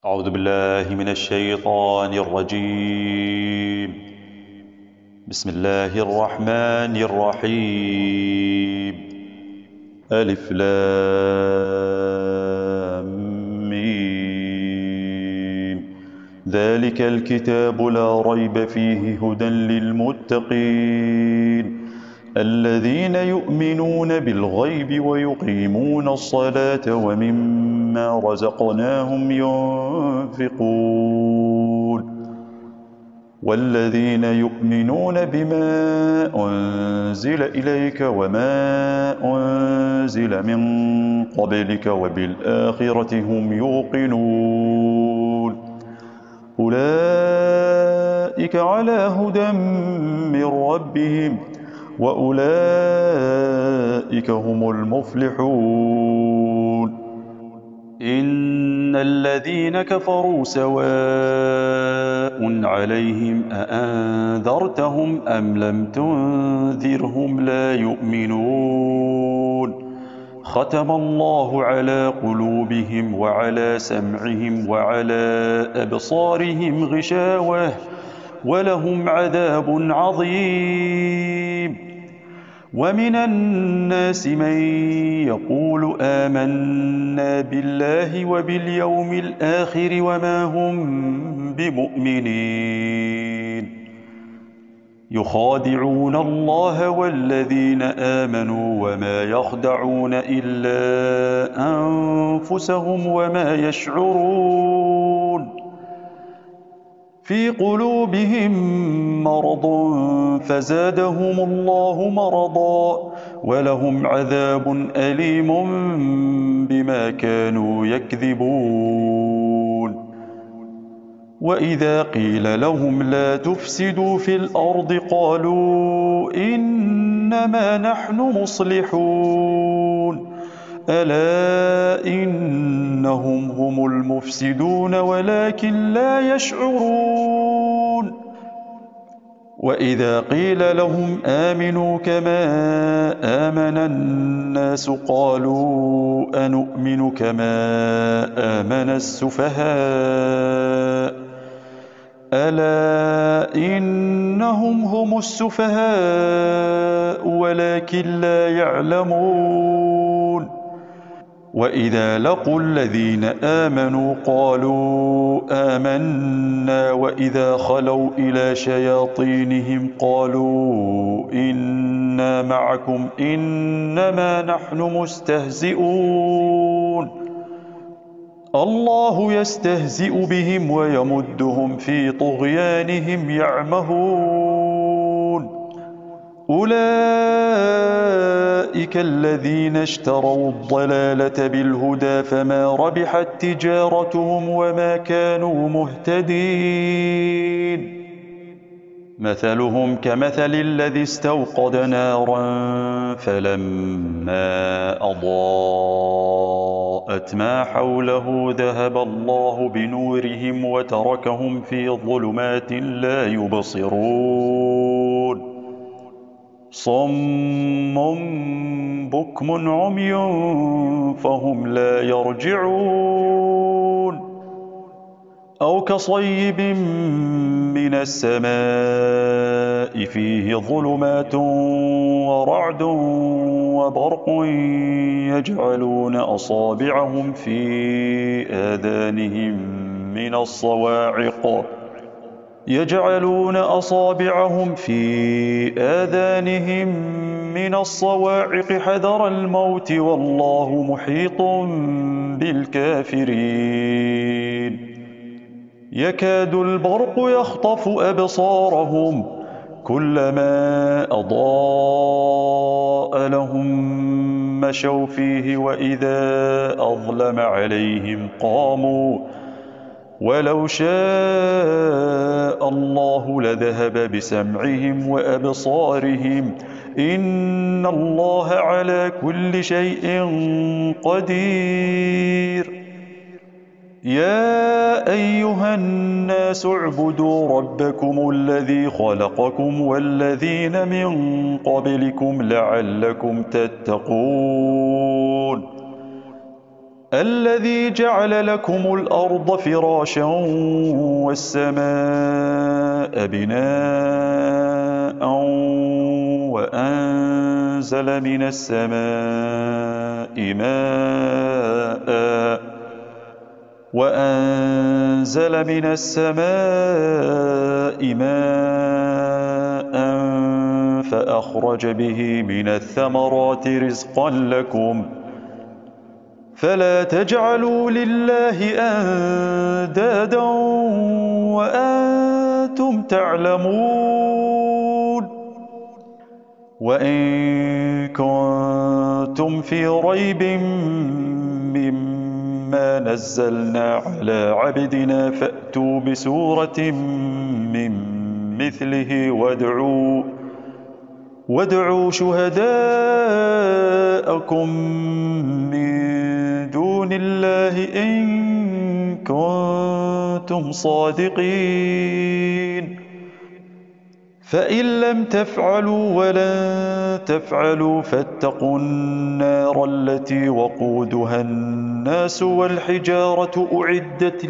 أعوذ بالله من الشيطان الرجيم. بسم الله الرحمن الرحيم. ألف لام ميم. ذلك الكتاب لا ريب فيه هدى للمتقين الذين يؤمنون بالغيب ويقيمون الصلاة ومما رزقناهم ينفقون والذين يؤمنون بما أنزل إليك وما أنزل من قبلك وبالآخرة هم يوقنون أولئك على هدى من ربهم وأولئك هم المفلحون. إن الذين كفروا سواء عليهم أأنذرتهم أم لم تنذرهم لا يؤمنون. ختم الله على قلوبهم وعلى سمعهم وعلى أبصارهم غشاوة ولهم عذاب عظيم. ومن الناس من يقول آمنا بالله وباليوم الآخر وما هم بمؤمنين. يخادعون الله والذين آمنوا وما يخدعون إلا أنفسهم وما يشعرون. في قلوبهم مرض فزادهم الله مرضا ولهم عذاب أليم بما كانوا يكذبون. وإذا قيل لهم لا تفسدوا في الأرض قالوا إنما نحن مصلحون ألا إنهم هم المفسدون ولكن لا يشعرون. وإذا قيل لهم آمنوا كما آمن الناس قالوا أنؤمن كما آمن السفهاء ألا إنهم هم السفهاء ولكن لا يعلمون. وإذا لقوا الذين آمنوا قالوا آمنا وإذا خلوا إلى شياطينهم قالوا إنا معكم إنما نحن مستهزئون. الله يستهزئ بهم ويمدهم في طغيانهم يعمهون. أولئك الذين اشتروا الضلالة بالهدى فما ربحت تجارتهم وما كانوا مهتدين. مثلهم كمثل الذي استوقد نارا فلما أضاءت ما حوله ذهب الله بنورهم وتركهم في ظلمات لا يبصرون. صم بكم عمي فهم لا يرجعون. أو كصيب من السماء فيه ظلمات ورعد وبرق يجعلون أصابعهم في آذانهم من الصواعق حذر الموت والله محيط بالكافرين. يكاد البرق يخطف أبصارهم كلما أضاء لهم مشوا فيه وإذا أظلم عليهم قاموا ولو شاء الله لذهب بسمعهم وأبصارهم إن الله على كل شيء قدير. يا أيها الناس اعبدوا ربكم الذي خلقكم والذين من قبلكم لعلكم تتقون. الذي جعل لكم الأرض فراشا والسماء بناء وأنزل من السماء ماء فأخرج به من الثمرات رزقا لكم فلا تجعلوا لله أندادا وأنتم تعلمون وإن كنتم في ريب مما نزلنا على عبدنا فأتوا بسورة من مثله وادعوا شهداءكم من دون الله إن كنتم صادقين فإن لم تفعلوا ولن تفعلوا فاتقوا النار التي وقودها الناس والحجارة أعدت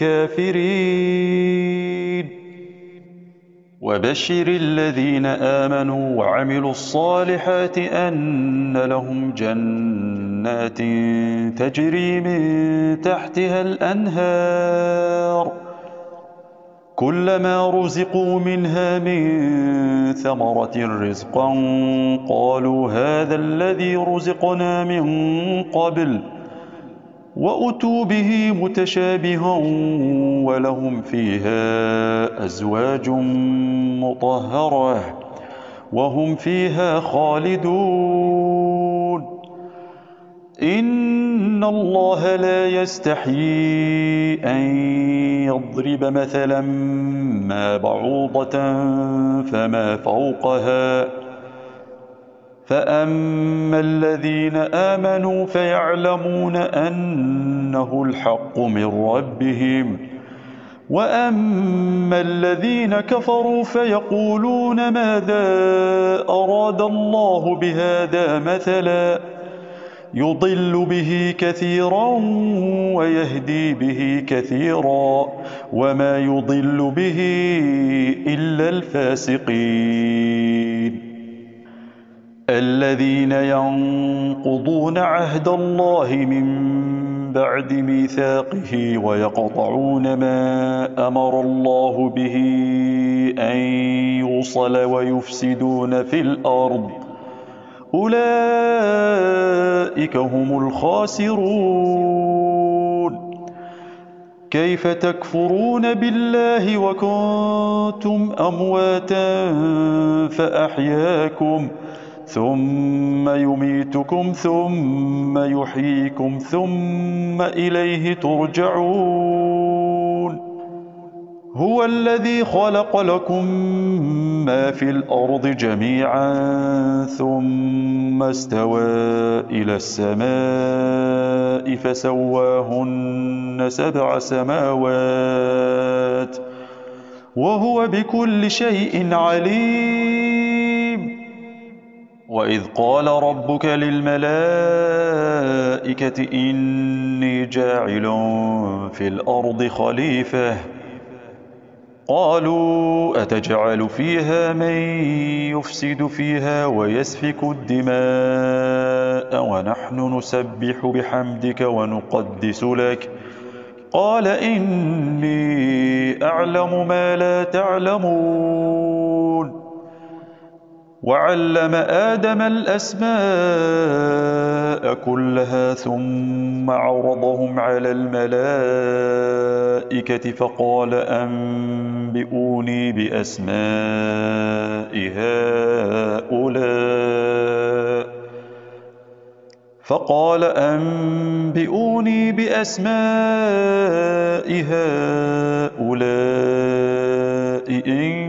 للكافرين وبشر الذين آمنوا وعملوا الصالحات أن لهم جنات تجري من تحتها الأنهار كلما رزقوا منها من ثمرة رزقا قالوا هذا الذي رزقنا من قبل وأتوا به متشابها ولهم فيها أزواج مطهرة وهم فيها خالدون إن الله لا يستحيي أن يضرب مثلا ما بعوضة فما فوقها فأما الذين آمنوا فيعلمون أنه الحق من ربهم وأما الذين كفروا فيقولون ماذا أراد الله بهذا مثلا يضل به كثيرا ويهدي به كثيرا وما يضل به إلا الفاسقين الذين ينقضون عهد الله من بعد ميثاقه ويقطعون ما أمر الله به أن يوصل ويفسدون في الأرض أولئك هم الخاسرون كيف تكفرون بالله وكنتم أمواتا فأحياكم ثم يميتكم ثم يحييكم ثم إليه ترجعون هو الذي خلق لكم ما في الأرض جميعا ثم استوى إلى السماء فسواهن 7 سماوات وهو بكل شيء عليم وإذ قال ربك للملائكة إني جاعل في الأرض خليفة قالوا أتجعل فيها من يفسد فيها ويسفك الدماء ونحن نسبح بحمدك ونقدس لك قال إني أعلم ما لا تعلمون وعلم آدم الأسماء كلها ثم عرضهم على الملائكة فقال أنبئوني بأسماء هؤلاء إن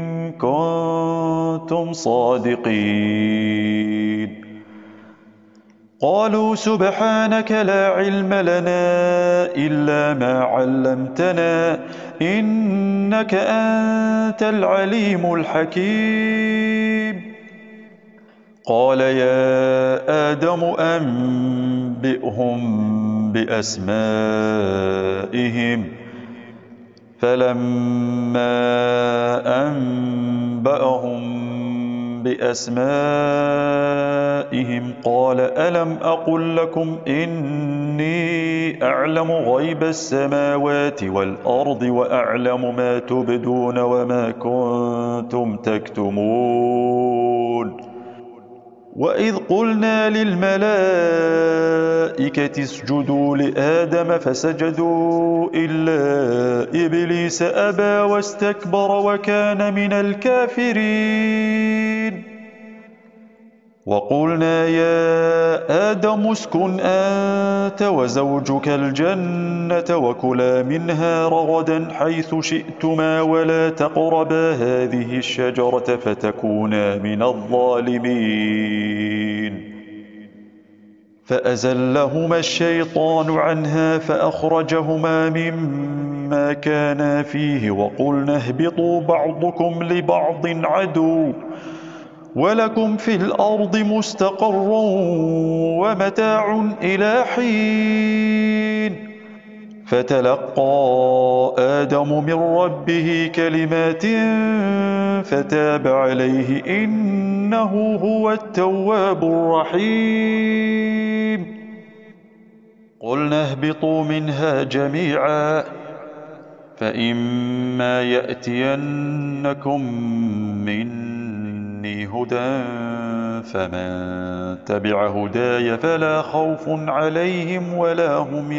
كنتم صادقين قالوا سبحانك لا علم لنا إلا ما علمتنا إنك أنت العليم الحكيم قال يا آدم أنبئهم بأسمائهم فلما أنبأهم بأسمائهم قال ألم أقل لكم إني أعلم غيب السماوات والأرض وأعلم ما تبدون وما كنتم تكتمون وإذ قلنا للملائكة اسجدوا لآدم فسجدوا إلا إبليس أبى واستكبر وكان من الكافرين وقلنا يا آدم اسكن أنت وزوجك الجنة وكلا منها رغدا حيث شئتما ولا تقربا هذه الشجرة فتكونا من الظالمين فأزلهما الشيطان عنها فأخرجهما مما كانا فيه وقلنا اهبطوا بعضكم لبعض عدو ولكم في الأرض مستقر ومتاع إلى حين فتلقى آدم من ربه كلمات فتاب عليه إنه هو التواب الرحيم قلنا اهبطوا منها جميعا فإما يأتينكم مني هدى فمن تبع هداي فلا خوف عليهم ولا هم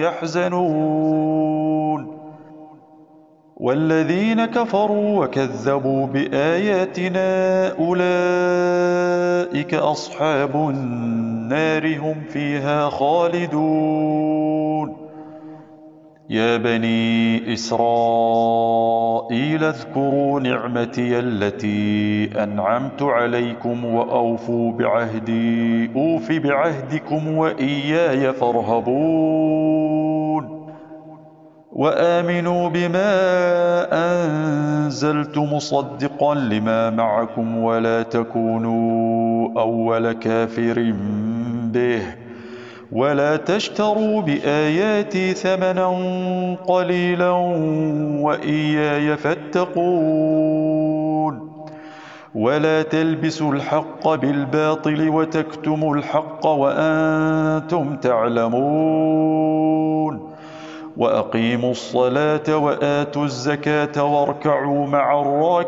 يحزنون والذين كفروا وكذبوا بآياتنا أولئك أصحاب النار هم فيها خالدون يا بني إسرائيل اذكروا نعمتي التي أنعمت عليكم وأوفوا بعهدي أوف بعهدكم وإياي فارهبون وآمنوا بما أنزلت مصدقا لما معكم ولا تكونوا أول كافر به ولا تشتروا بآياتي ثمنا قليلا وإياي فاتقون ولا تلبسوا الحق بالباطل وتكتموا الحق وأنتم تعلمون وأقيموا الصلاة وآتوا الزكاة واركعوا مع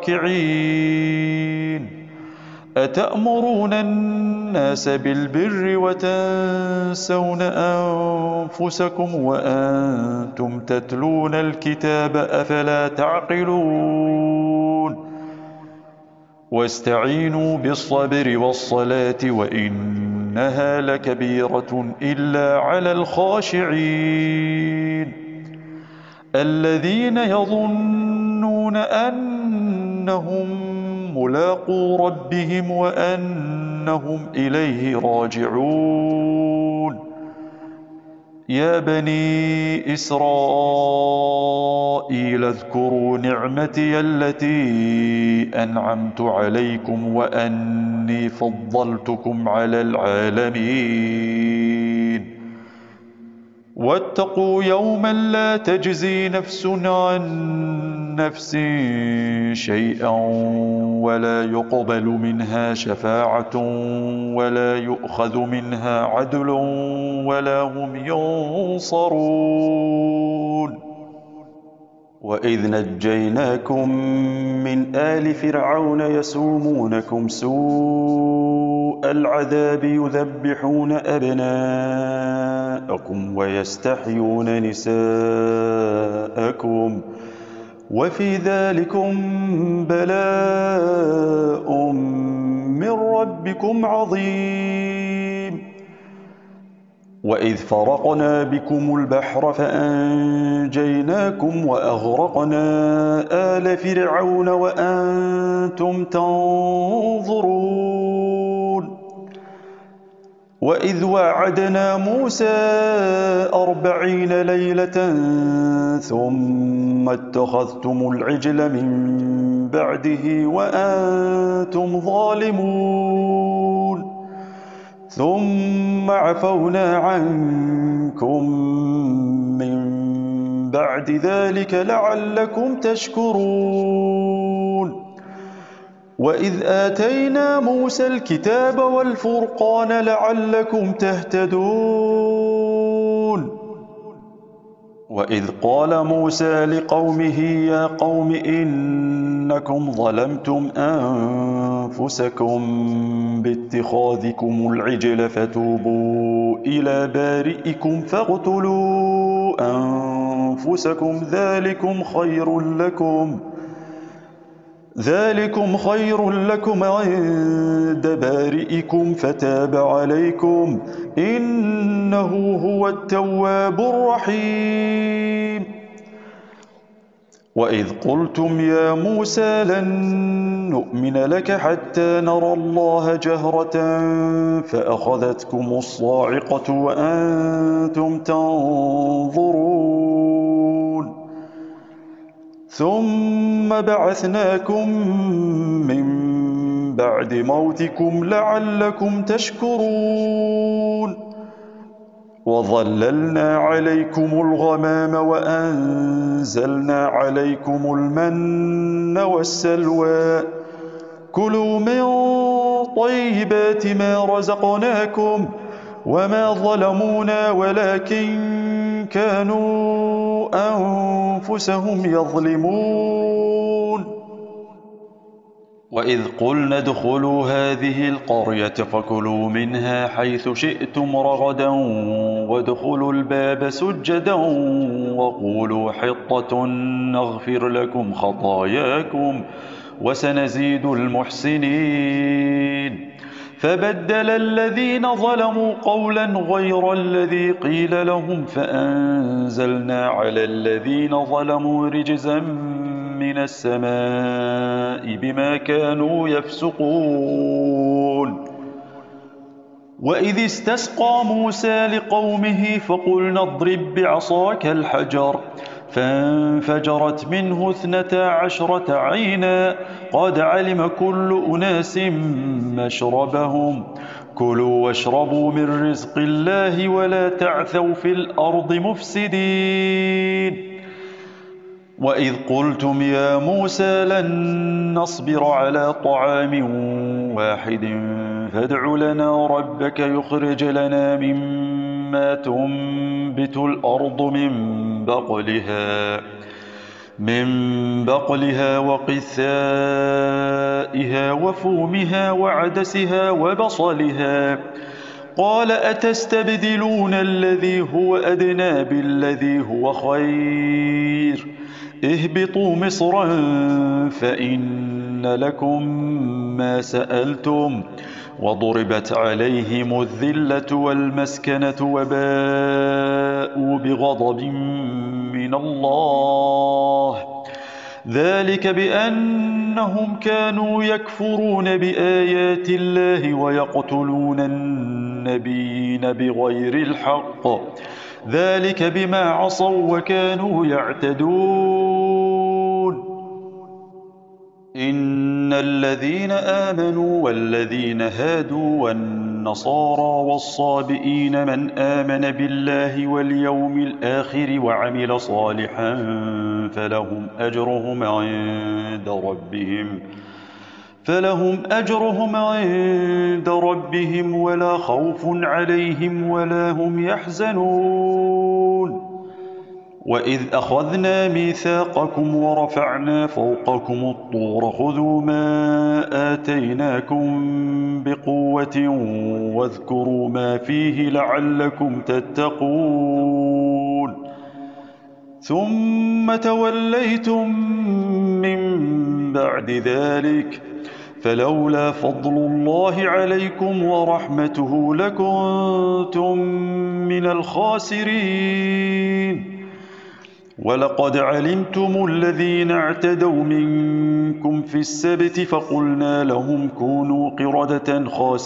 الراكعين أتأمرون الناس بالبر وتنسون أنفسكم وأنتم تتلون الكتاب أفلا تعقلون واستعينوا بالصبر والصلاة وإنها لكبيرة إلا على الخاشعين الذين يظنون أنهم ملاقو ربهم وأنهم إليه راجعون يا بني إسرائيل اذكروا نعمتي التي أنعمت عليكم وأني فضلتكم على العالمين واتقوا يوما لا تجزي نفس عن نفس شيئا ولا يقبل منها شفاعة ولا يؤخذ منها عدل ولا هم ينصرون وإذ نجيناكم من آل فرعون يسومونكم سوء العذاب يذبحون أبناءكم ويستحيون نساءكم وفي ذلكم بلاء من ربكم عظيم وإذ فرقنا بكم البحر فأنجيناكم وأغرقنا آل فرعون وأنتم تنظرون وإذ وعدنا موسى 40 ليلة ثم اتخذتم العجل من بعده وأنتم ظالمون ثم عفونا عنكم من بعد ذلك لعلكم تشكرون. وإذ آتينا موسى الكتاب والفرقان لعلكم تهتدون. وإذ قال موسى لقومه يا قوم إنكم ظلمتم أنفسكم باتخاذكم العجل فتوبوا إلى بارئكم فاقتلوا أنفسكم ذلكم خير لكم عند بارئكم فتاب عليكم إنه هو التواب الرحيم. وإذ قلتم يا موسى لن نؤمن لك حتى نرى الله جهرة فأخذتكم الصاعقة وأنتم تنظرون ثم بعثناكم من بعد موتكم لعلكم تشكرون. وظللنا عليكم الغمام وأنزلنا عليكم المن والسلوى كلوا من طيبات ما رزقناكم وما ظلمونا ولكن كانوا أنفسهم يظلمون. وإذ قلنا ادخلوا هذه القرية فكلوا منها حيث شئتم رغدا وادخلوا الباب سجدا وقولوا حطة نغفر لكم خطاياكم وسنزيد المحسنين. فبدل الذين ظلموا قولا غير الذي قيل لهم فأنزلنا على الذين ظلموا رجزا من السماء بما كانوا يفسقون. وإذ استسقى موسى لقومه فقلنا اضرب بعصاك الحجر فانفجرت منه 12 عينا قد علم كل أناس مشربهم كلوا واشربوا من رزق الله ولا تعثوا في الأرض مفسدين. وإذ قلتم يا موسى لن نصبر على طعام واحد فادع لنا ربك يخرج لنا مما تنبت الأرض من بقلها وقثائها وفومها وعدسها وبصلها قال أتستبدلون الذي هو أدنى بالذي هو خير اهبطوا مصرا فإن لكم ما سألتم وضربت عليهم الذلة والمسكنة وباءوا بغضب من الله ذلك بأنهم كانوا يكفرون بآيات الله ويقتلون النبيين بغير الحق ذلك بما عصوا وكانوا يعتدون. إن الذين آمنوا والذين هادوا والنصارى والصابئين من آمن بالله واليوم الآخر وعمل صالحا فلهم أجرهم عند ربهم ولا خوف عليهم ولا هم يحزنون. وإذ أخذنا ميثاقكم ورفعنا فوقكم الطور خذوا ما آتيناكم بقوة واذكروا ما فيه لعلكم تتقون ثم توليتم من بعد ذلك فلولا فضل الله عليكم ورحمته لكنتم من الخاسرين. ولقد علمتم الذين اعتدوا منكم في السبت فقلنا لهم كونوا قردة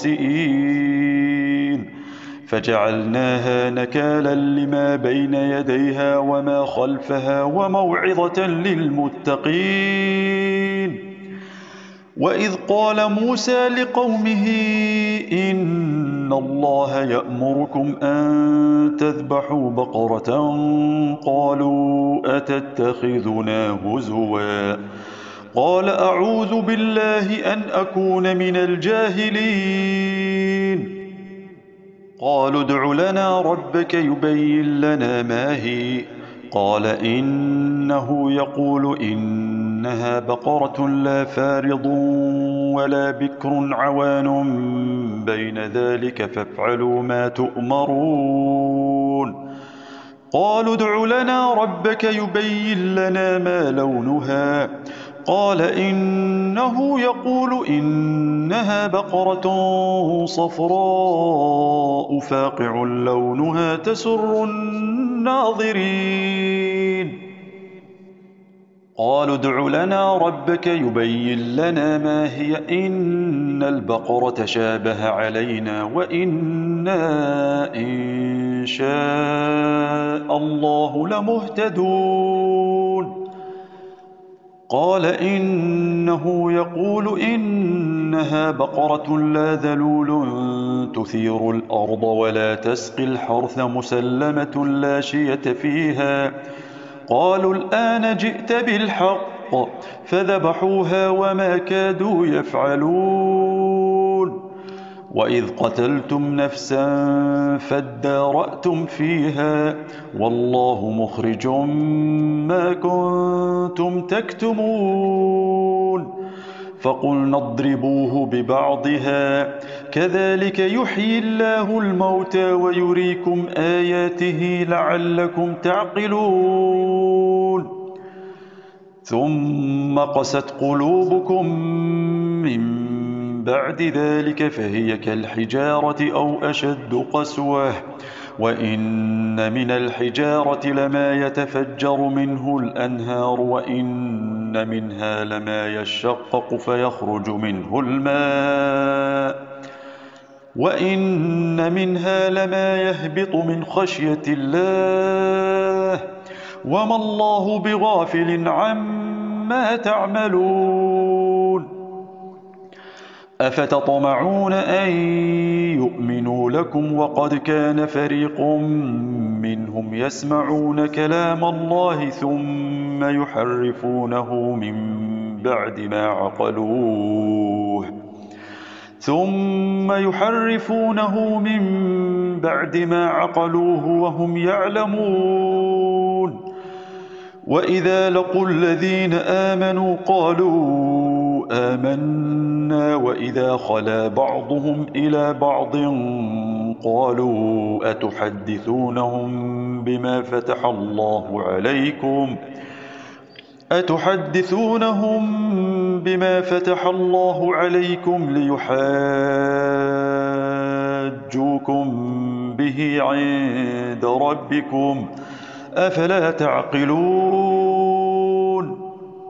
خاسئين فجعلناها نكالا لما بين يديها وما خلفها وموعظة للمتقين. وإذ قال موسى لقومه إن الله يأمركم أن تذبحوا بقرة قالوا أتتخذنا هزوا قال أعوذ بالله أن أكون من الجاهلين قالوا ادع لنا ربك يبين لنا ما هي قال إنه يقول إنها بقرة لا فارض ولا بكر عوان بين ذلك فافعلوا ما تؤمرون قالوا ادع لنا ربك يبين لنا ما لونها قال إنه يقول إنها بقرة صفراء فاقع لونها تسر الناظرين قالوا ادع لنا ربك يبين لنا ما هي إن البقرة شابه علينا وإنا إن شاء الله لمهتدون قال إنه يقول إنها بقرة لا ذلول تثير الأرض ولا تسقي الحرث مسلمة لا شية فيها قالوا الآن جئت بالحق فذبحوها وما كادوا يفعلون وإذ قتلتم نفسا فادارأتم فيها والله مخرج ما كنتم تكتمون فقلنا اضربوه ببعضها كذلك يحيي الله الموتى ويريكم آياته لعلكم تعقلون ثم قست قلوبكم من بعد ذلك فهي كالحجارة أو أشد قسوة وإن من الحجارة لما يتفجر منه الأنهار وإن منها لما يشقق فيخرج منه الماء وإن منها لما يهبط من خشية الله وما الله بغافل عما تعملون أفتطمعون أن يؤمنوا لكم وقد كان فريق منهم يسمعون كلام الله ثم يحرفونه من بعد ما عقلوه وهم يعلمون وإذا لقوا الذين آمنوا قالوا آمنا وإذا خلا بعضهم إلى بعض قالوا أتحدثونهم بما فتح الله عليكم ليحاجوكم به عند ربكم أفلا تعقلون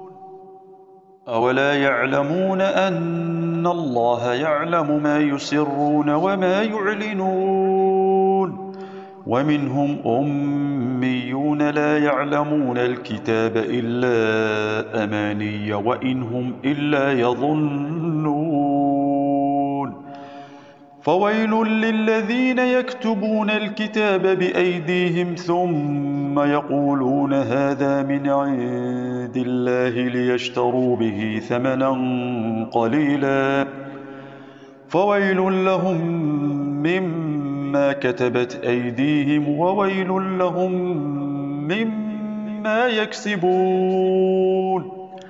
أولا يعلمون أن الله يعلم ما يسرون وما يعلنون ومنهم أميون لا يعلمون الكتاب إلا أماني وإن هم إلا يظنون فويل للذين يكتبون الكتاب بأيديهم ثم يقولون هذا من عند الله ليشتروا به ثمنا قليلا فويل لهم مما كتبت أيديهم وويل لهم مما يكسبون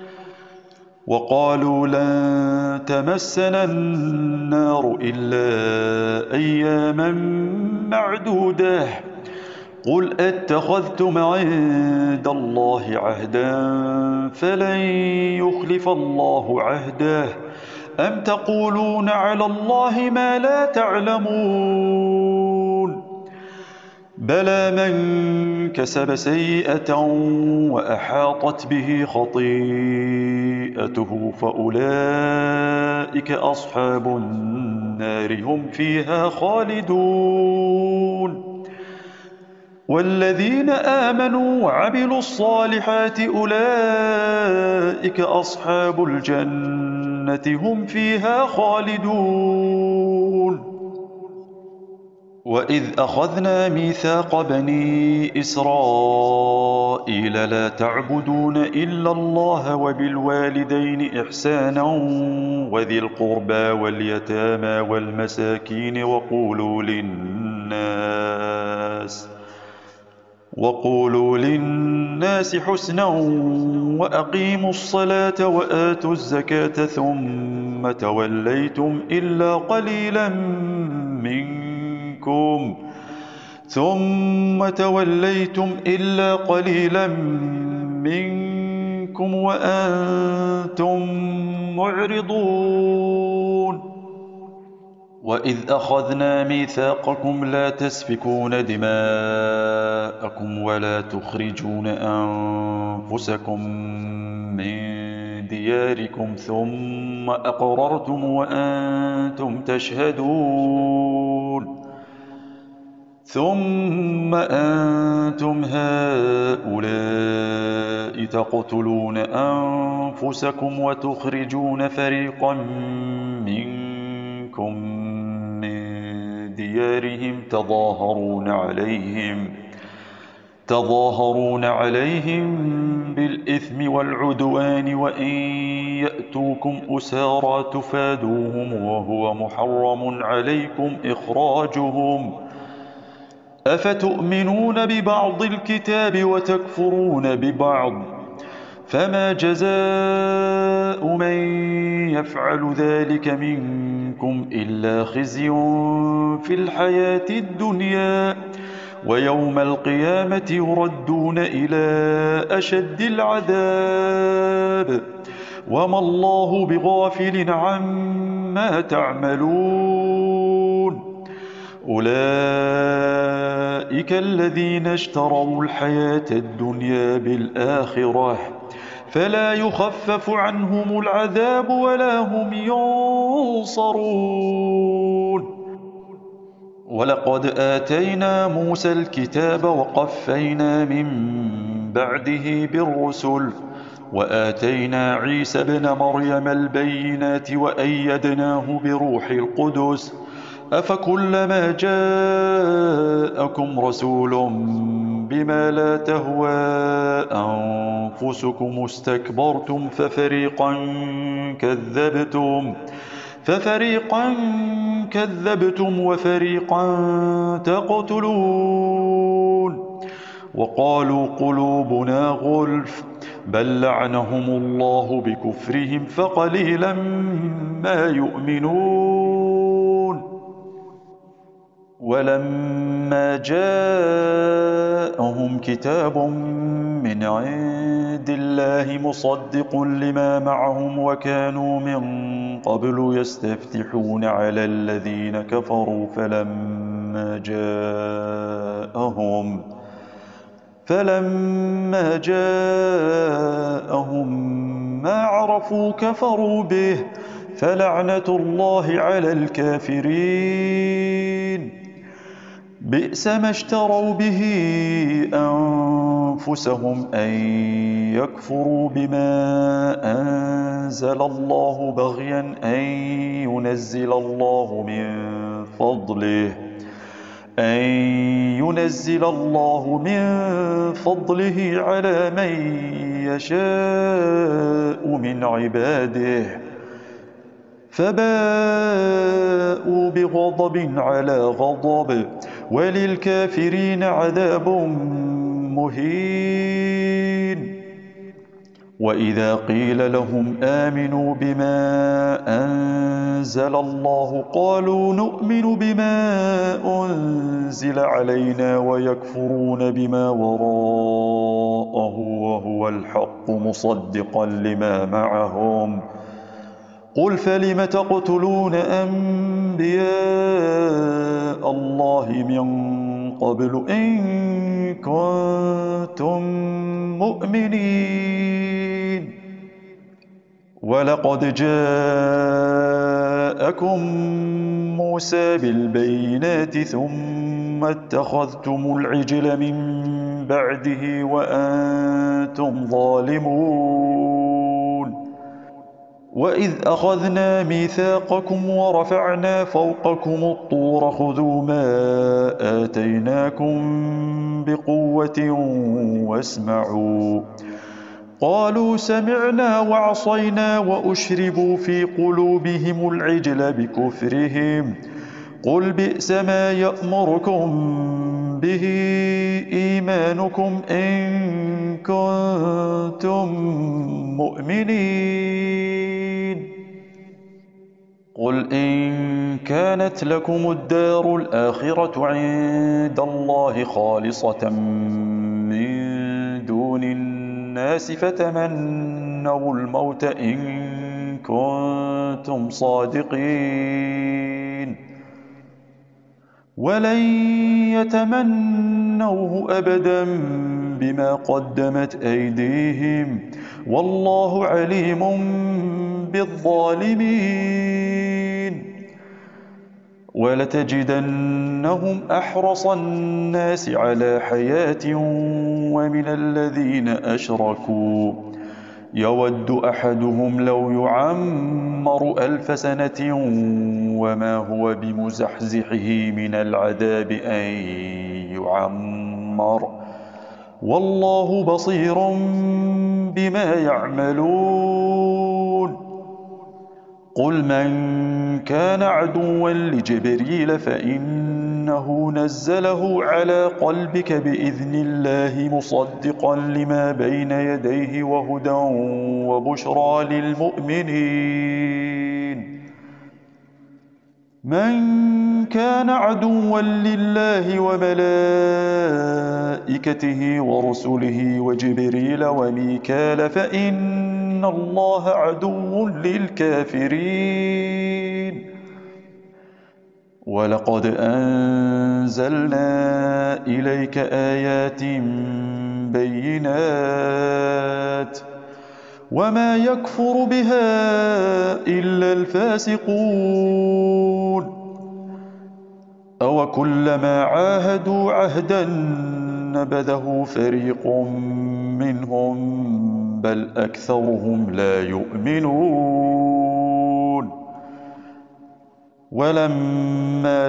وقالوا لن تمسنا النار إلا أياما معدودة قل أتخذتم عند الله عهدا فلن يخلف الله عهده أم تقولون على الله ما لا تعلمون بلى من كسب سيئة وأحاطت به خطيئته فأولئك أصحاب النار هم فيها خالدون والذين آمنوا وعملوا الصالحات أولئك أصحاب الجنة الجنة هم فيها خالدون. وإذ أخذنا ميثاق بني إسرائيل لا تعبدون إلا الله وبالوالدين إحسانا وذي القربى واليتامى والمساكين وقولوا للناس حسنا وأقيموا الصلاة وآتوا الزكاة ثم توليتم إلا قليلا منكم وأنتم معرضون. وإذ أخذنا ميثاقكم لا تسفكون دماءكم ولا تخرجون أنفسكم من دياركم ثم أقررتم وأنتم تشهدون. ثم أنتم هؤلاء تقتلون أنفسكم وتخرجون فريقا منكم من ديارهم تظاهرون عليهم بالإثم والعدوان وإن يأتوكم أسارى تفادوهم وهو محرم عليكم إخراجهم. أفتؤمنون ببعض الكتاب وتكفرون ببعض؟ فما جزاء من يفعل ذلك منكم إلا خزي في الحياة الدنيا ويوم القيامة يردون إلى أشد العذاب وما الله بغافل عما تعملون. أولئك الذين اشتروا الحياة الدنيا بالآخرة فلا يخفف عنهم العذاب ولا هم ينصرون. ولقد آتينا موسى الكتاب وقفينا من بعده بالرسل وآتينا عيسى ابن مريم البينات وأيدناه بروح القدس أفكلما جاءكم رسول بما لا تهوى أنفسكم استكبرتم ففريقا كذبتم وفريقا تقتلون. وقالوا قلوبنا غلف بل لعنهم الله بكفرهم فقليلا ما يؤمنون. ولما جاءهم كتاب من عند الله مصدق لما معهم وكانوا من قبل يستفتحون على الذين كفروا فلما جاءهم ما عرفوا كفروا به فلعنة الله على الكافرين. بئس ما اشتروا به أنفسهم أن يكفروا بما أنزل الله بغيا أن ينزل الله من فضله على من يشاء من عباده فباءوا بغضب على غضب وللكافرين عذاب مهين. وإذا قيل لهم آمنوا بما أنزل الله قالوا نؤمن بما أنزل علينا ويكفرون بما وراءه وهو الحق مصدقا لما معهم. قل فلم تقتلون أنبياء الله من قبل إن كنتم مؤمنين. ولقد جاءكم موسى بالبينات ثم اتخذتم العجل من بعده وأنتم ظالمون. وإذ أخذنا ميثاقكم ورفعنا فوقكم الطور خذوا ما آتيناكم بقوة واسمعوا قالوا سمعنا وعصينا وأشربوا في قلوبهم العجل بكفرهم قل بئس ما يأمركم به إيمانكم إن كنتم مؤمنين قل إن كانت لكم الدار الآخرة عند الله خالصة من دون الناس فتمنوا الموت إن كنتم صادقين ولن يتمنوه أبدا بما قدمت أيديهم والله عليم بالظالمين ولتجدنهم أحرص الناس على حياة ومن الذين أشركوا يود أحدهم لو يعمر 1000 سنة وما هو بمزحزحه من العذاب أن يعمر والله بصير بما يعملون قل من كان عدوا لجبريل فإنه نزله على قلبك بإذن الله مصدقا لما بين يديه وهدى وبشرى للمؤمنين من كان عدوا لله وملائكته ورسله وجبريل وميكال فإن الله عدو للكافرين ولقد أنزلنا إليك آيات بينات وما يكفر بها إلا الفاسقون أو كلما عاهدوا عهدا نبذه فريق منهم بل أكثرهم لا يؤمنون ولما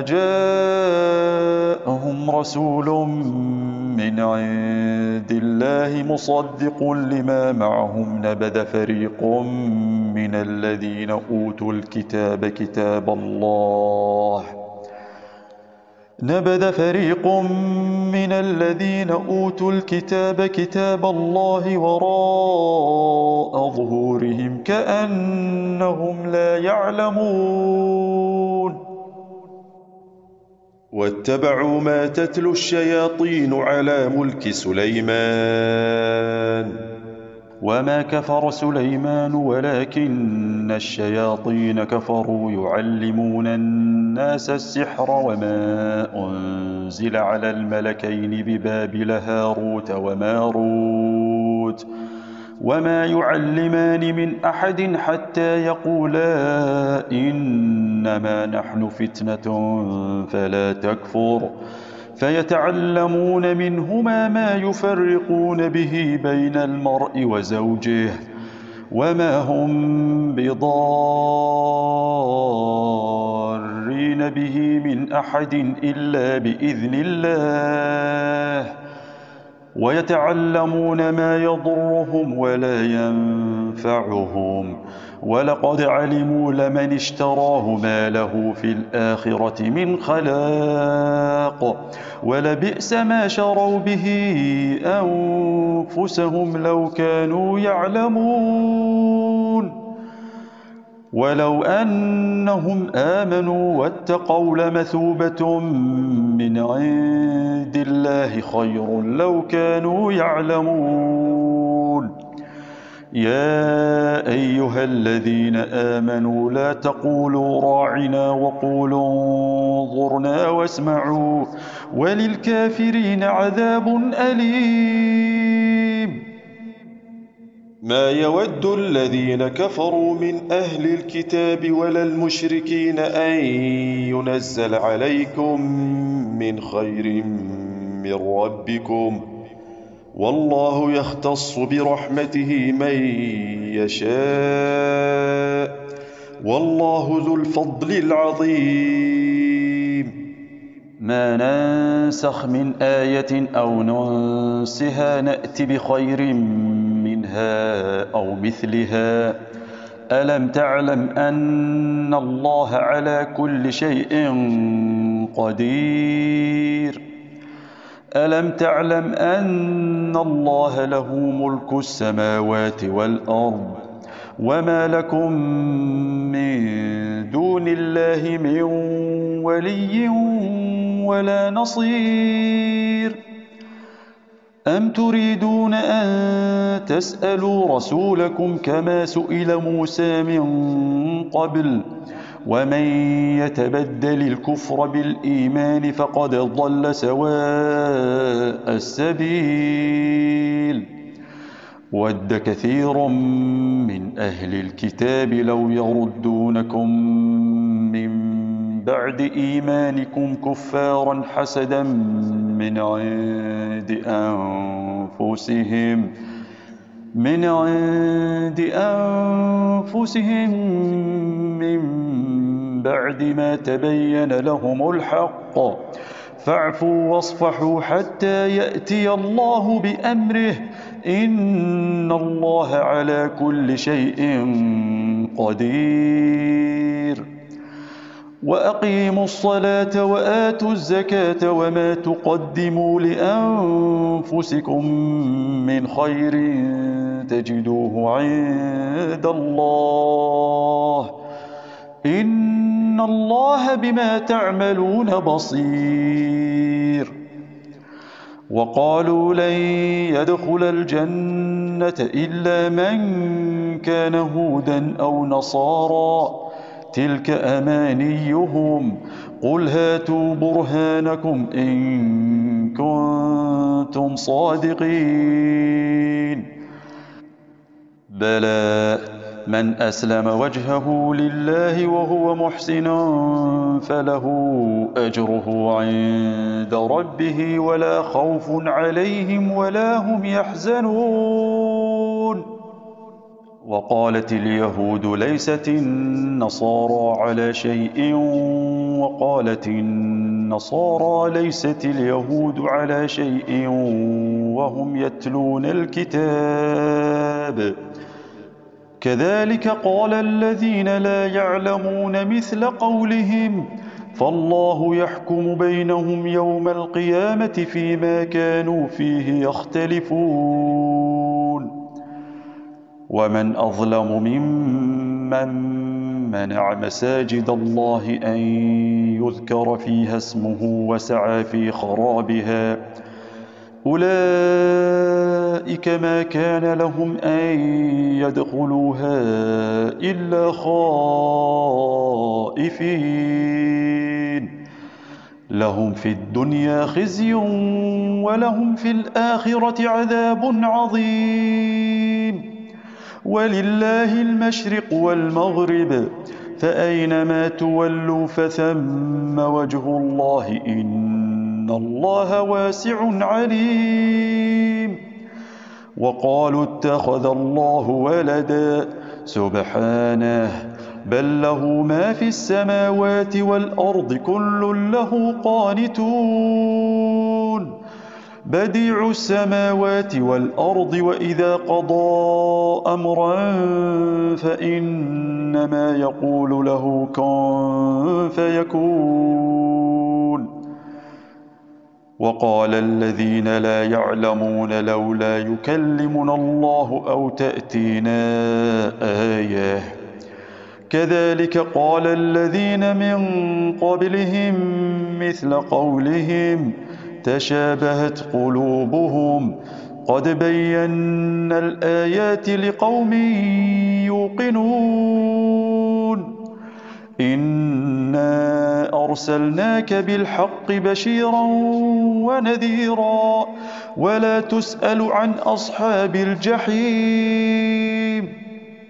جاءهم رسول من عند الله مصدق لما معهم نبذ فريق من الذين أوتوا الكتاب كتاب الله وراء ظهورهم كأنهم لا يعلمون واتبعوا ما تتلو الشياطين على ملك سليمان وما كفر سليمان ولكن الشياطين كفروا يعلمون الناس السحر وما أنزل على الملكين ببابل هاروت وماروت وما يعلمان من أحد حتى يقولا إنما نحن فتنة فلا تكفر فيتعلمون منهما ما يفرقون به بين المرء وزوجه وما هم بضارين به من أحد إلا بإذن الله ويتعلمون ما يضرهم ولا ينفعهم ولقد علموا لمن اشتراه ما له في الآخرة من خلاق ولبئس ما شروا به أنفسهم لو كانوا يعلمون ولو أنهم آمنوا واتقوا لمثوبة من عند الله خير لو كانوا يعلمون يا أيها الذين آمنوا لا تقولوا راعنا وقولوا انظرنا واسمعوا وللكافرين عذاب أليم ما يود الذين كفروا من أهل الكتاب ولا المشركين أن ينزل عليكم من خير من ربكم والله يختص برحمته من يشاء والله ذو الفضل العظيم. ما ننسخ من آية أو ننسها نأت بخير منها أو مثلها. ألم تعلم أن الله على كل شيء قدير. ألم تعلم أن الله له ملك السماوات والأرض وما لكم من دون الله من ولي ولا نصير. أم تريدون أن تسألوا رسولكم كما سئل موسى من قبل ومن يتبدل الكفر بالإيمان فقد ضل سواء السبيل. ود كثير من أهل الكتاب لو يردونكم من بعد إيمانكم كفارا حسدا من عند أنفسهم من بعد ما تبين لهم الحق فاعفوا واصفحوا حتى يأتي الله بأمره إن الله على كل شيء قدير. وأقيموا الصلاة وآتوا الزكاة وما تقدموا لأنفسكم من خير تجدوه عند الله إن الله بما تعملون بصير. وقالوا لن يدخل الجنة إلا من كان هودا أو نصارى تلك أمانيهم قل هاتوا برهانكم إن كنتم صادقين. بلى من أسلم وجهه لله وهو محسن فله أجره عند ربه ولا خوف عليهم ولا هم يحزنون. وقالت اليهود ليست النصارى على شيء وقالت النصارى ليست اليهود على شيء وهم يتلون الكتاب كذلك قال الذين لا يعلمون مثل قولهم فالله يحكم بينهم يوم القيامة فيما كانوا فيه يختلفون. ومن أظلم ممن منع مساجد الله أن يذكر فيها اسمه وسعى في خرابها أولئك ما كان لهم أن يدخلوها إلا خائفين لهم في الدنيا خزي ولهم في الآخرة عذاب عظيم. ولله المشرق والمغرب فأينما تولوا فثم وجه الله إن الله واسع عليم. وقالوا اتخذ الله ولدا سبحانه بل له ما في السماوات والأرض كل له قانتون بديع السماوات والأرض وإذا قضى أمرا فإنما يقول له كن فيكون. وقال الذين لا يعلمون لولا يكلمنا الله أو تأتينا آية كذلك قال الذين من قبلهم مثل قولهم تشابهت قلوبهم قد بينا الآيات لقوم يوقنون. إنا أرسلناك بالحق بشيرا ونذيرا ولا تسأل عن أصحاب الجحيم.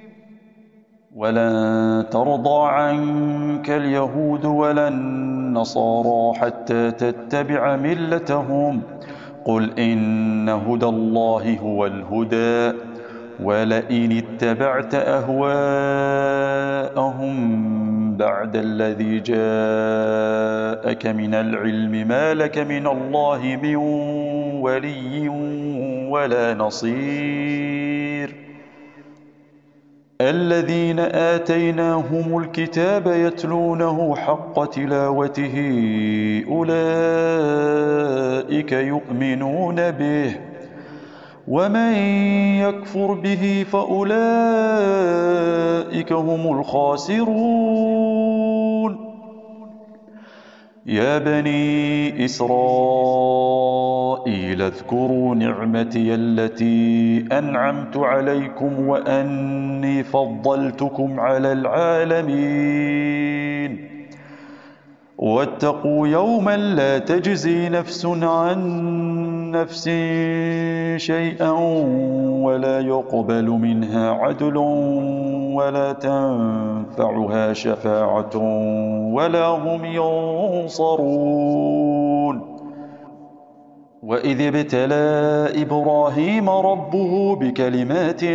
ولن ترضى عنك اليهود ولا النصارى حتى تتبع ملتهم قل إن هدى الله هو الهدى ولئن اتبعت أهواءهم بعد الذي جاءك من العلم ما لك من الله من ولي ولا نصير الذين آتيناهم الكتاب يتلونه حق تلاوته أولئك يؤمنون به ومن يكفر به فأولئك هم الخاسرون يا بني إسرائيل اذكروا نعمتي التي أنعمت عليكم وأني فضلتكم على العالمين واتقوا يوما لا تجزي نفس عن نفس شيئا ولا يقبل منها عدل ولا تنفعها شفاعة ولا هم ينصرون وإذ ابتلى إبراهيم ربه بكلمات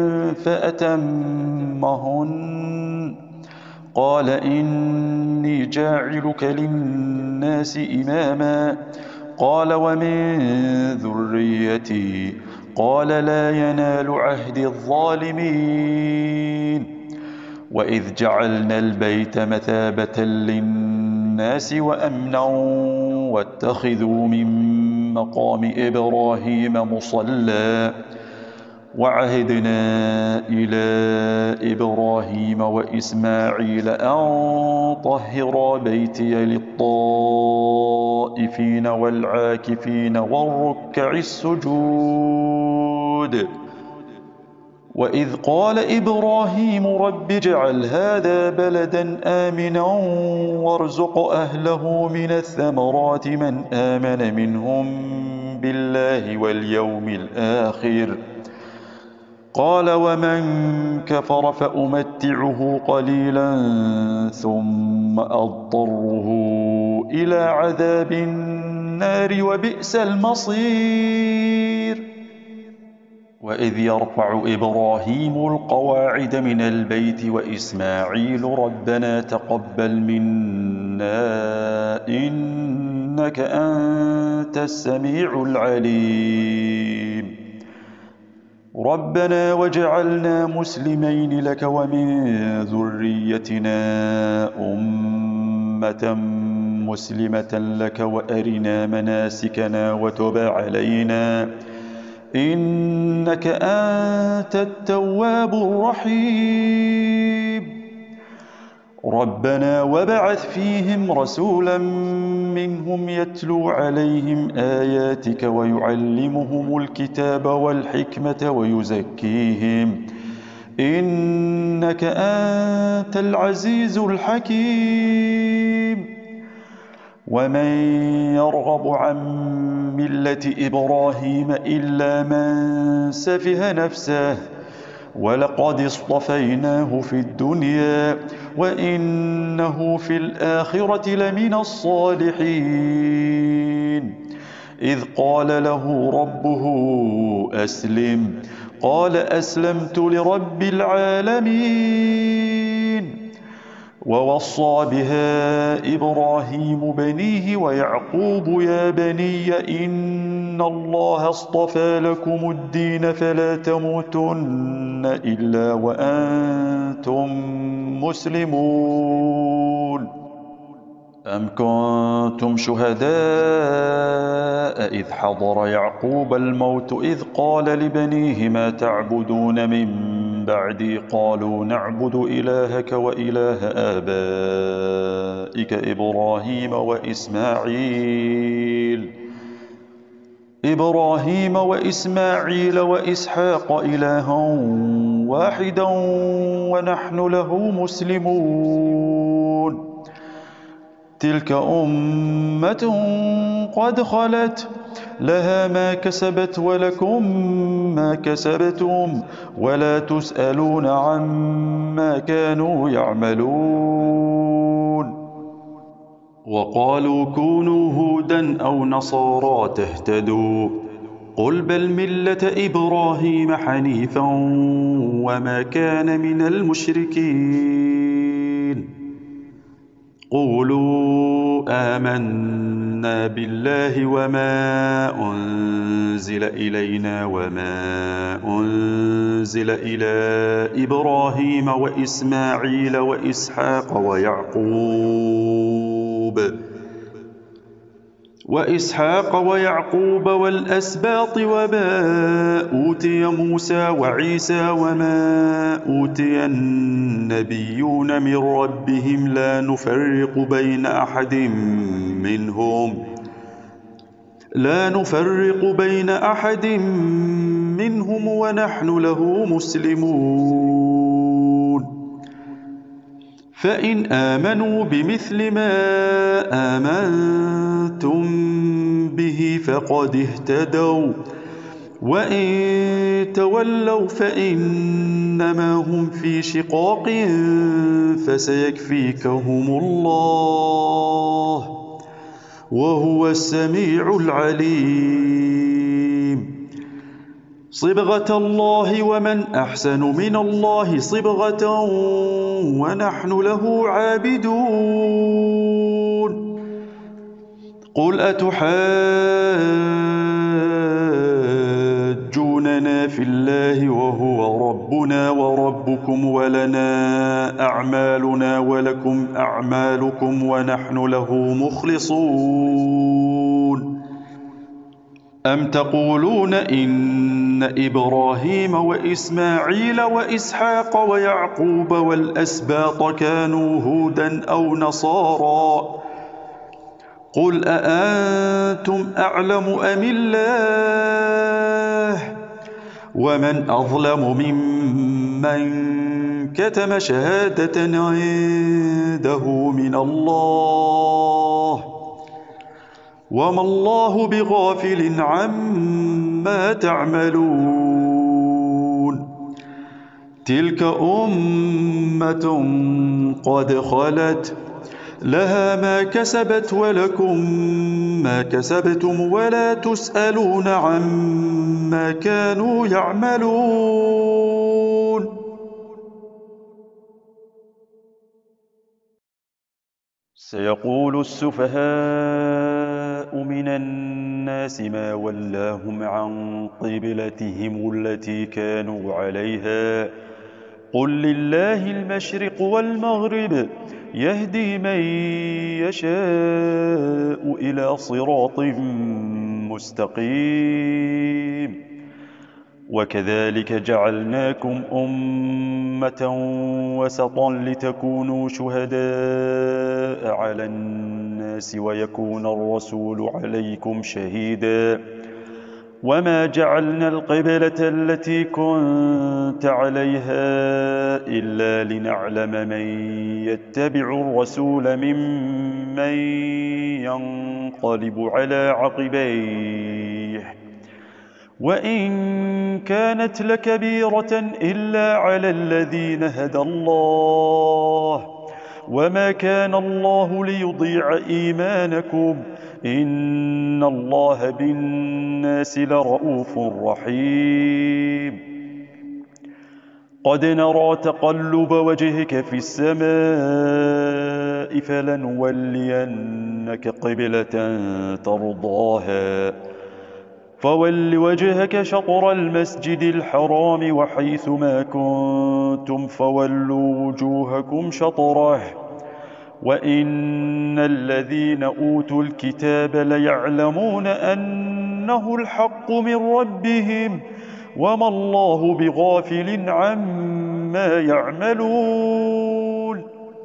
فأتمهن قال إني جاعلك للناس إماما قال ومن ذريتي قال لا ينال عهد الظالمين وإذ جعلنا البيت مثابة للناس وأمنا واتخذوا من مقام إبراهيم مصلى وعهدنا إلى إبراهيم وإسماعيل أن طهرا بيتي للطائفين والعاكفين والركع السجود وإذ قال إبراهيم رب اجعل هذا بلدا آمنا وارزق أهله من الثمرات من آمن منهم بالله واليوم الآخر قال ومن كفر فأمتعه قليلا ثم أضطره إلى عذاب النار وبئس المصير وإذ يرفع إبراهيم القواعد من البيت وإسماعيل ربنا تقبل منا إنك أنت السميع العليم ربنا وجعلنا مسلمين لك ومن ذريتنا أمة مسلمة لك وأرنا مناسكنا وتب علينا إنك أنت التواب الرحيم ربنا وابعث فيهم رسولا منهم يتلو عليهم آياتك ويعلمهم الكتاب والحكمة ويزكيهم إنك أنت العزيز الحكيم ومن يرغب عن ملة إبراهيم إلا من سفه نفسه ولقد اصطفيناه في الدنيا وإنه في الآخرة لمن الصالحين إذ قال له ربه أسلم قال أسلمت لرب العالمين ووصى بها إبراهيم بنيه ويعقوب يا بني إن الله اصطفى لكم الدين فلا تموتن إلا وأنتم مسلمون أم كنتم شهداء إذ حضر يعقوب الموت إذ قال لبنيه ما تعبدون من بعدي قالوا نعبد إلهك وإله آبائك إبراهيم وإسماعيل وإسحاق إلها واحدا ونحن له مسلمون تلك أمة قد خلت لها ما كسبت ولكم ما كسبتم ولا تسألون عما كانوا يعملون وقالوا كونوا هودا أو نصارى تهتدوا قل بل ملة إبراهيم حنيفا وما كان من المشركين قولوا آمنا بالله وما أنزل إلينا وما أنزل إلى إبراهيم وإسماعيل وإسحاق ويعقوب والأسباط وما أوتي موسى وعيسى وما أوتي النبيون من ربهم لا نفرق بين أحد منهم ونحن له مسلمون فإن آمنوا بمثل ما آمنتم به فقد اهتدوا وإن تولوا فإنما هم في شقاق فسيكفيكهم الله وهو السميع العليم صبغة الله ومن أحسن من الله صبغة ونحن له عابدون قل أتحاجوننا في الله وهو ربنا وربكم ولنا أعمالنا ولكم أعمالكم ونحن له مخلصون أم تقولون إن إبراهيم وإسماعيل وإسحاق ويعقوب والأسباط كانوا هودا أو نصارى قل أأنتم أعلم أم الله ومن أظلم ممن كتم شهادة عنده من الله وما الله بغافل عما تعملون تلك أمة قد خلت لها ما كسبت ولكم ما كسبتم ولا تسألون عما كانوا يعملون سيقول السفهاء من الناس ما ولاهم عن قبلتهم التي كانوا عليها قل لله المشرق والمغرب يهدي من يشاء إلى صراط مستقيم وكذلك جعلناكم أمة وسطا لتكونوا شهداء على الناس ويكون الرسول عليكم شهيدا وما جعلنا القبلة التي كنت عليها إلا لنعلم من يتبع الرسول ممن ينقلب على عقبيه وإن كانت لكبيرة إلا على الذين هدى الله وما كان الله ليضيع إيمانكم إن الله بالناس لرؤوف رحيم قد نرى تقلب وجهك في السماء فلنولينك قبلة ترضاها فول وجهك شطر المسجد الحرام وحيث ما كنتم فولوا وجوهكم شطره وإن الذين أوتوا الكتاب ليعلمون أنه الحق من ربهم وما الله بغافل عما يعملون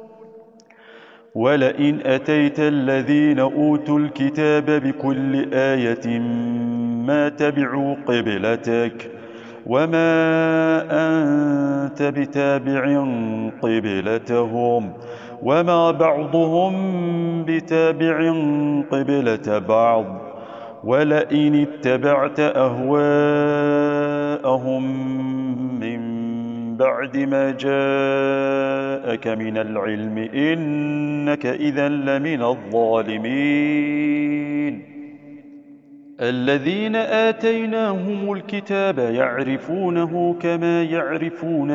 ولئن أتيت الذين أوتوا الكتاب بكل آية ما تبعوا قبلتك وما أنت بتابع قبلتهم وما بعضهم بتابع قبلة بعض ولئن اتبعت أهواءهم من بعد ما جاءك من العلم إنك إذا لمن الظالمين. الذين آتيناهم الكتاب يعرفونه كما يعرفون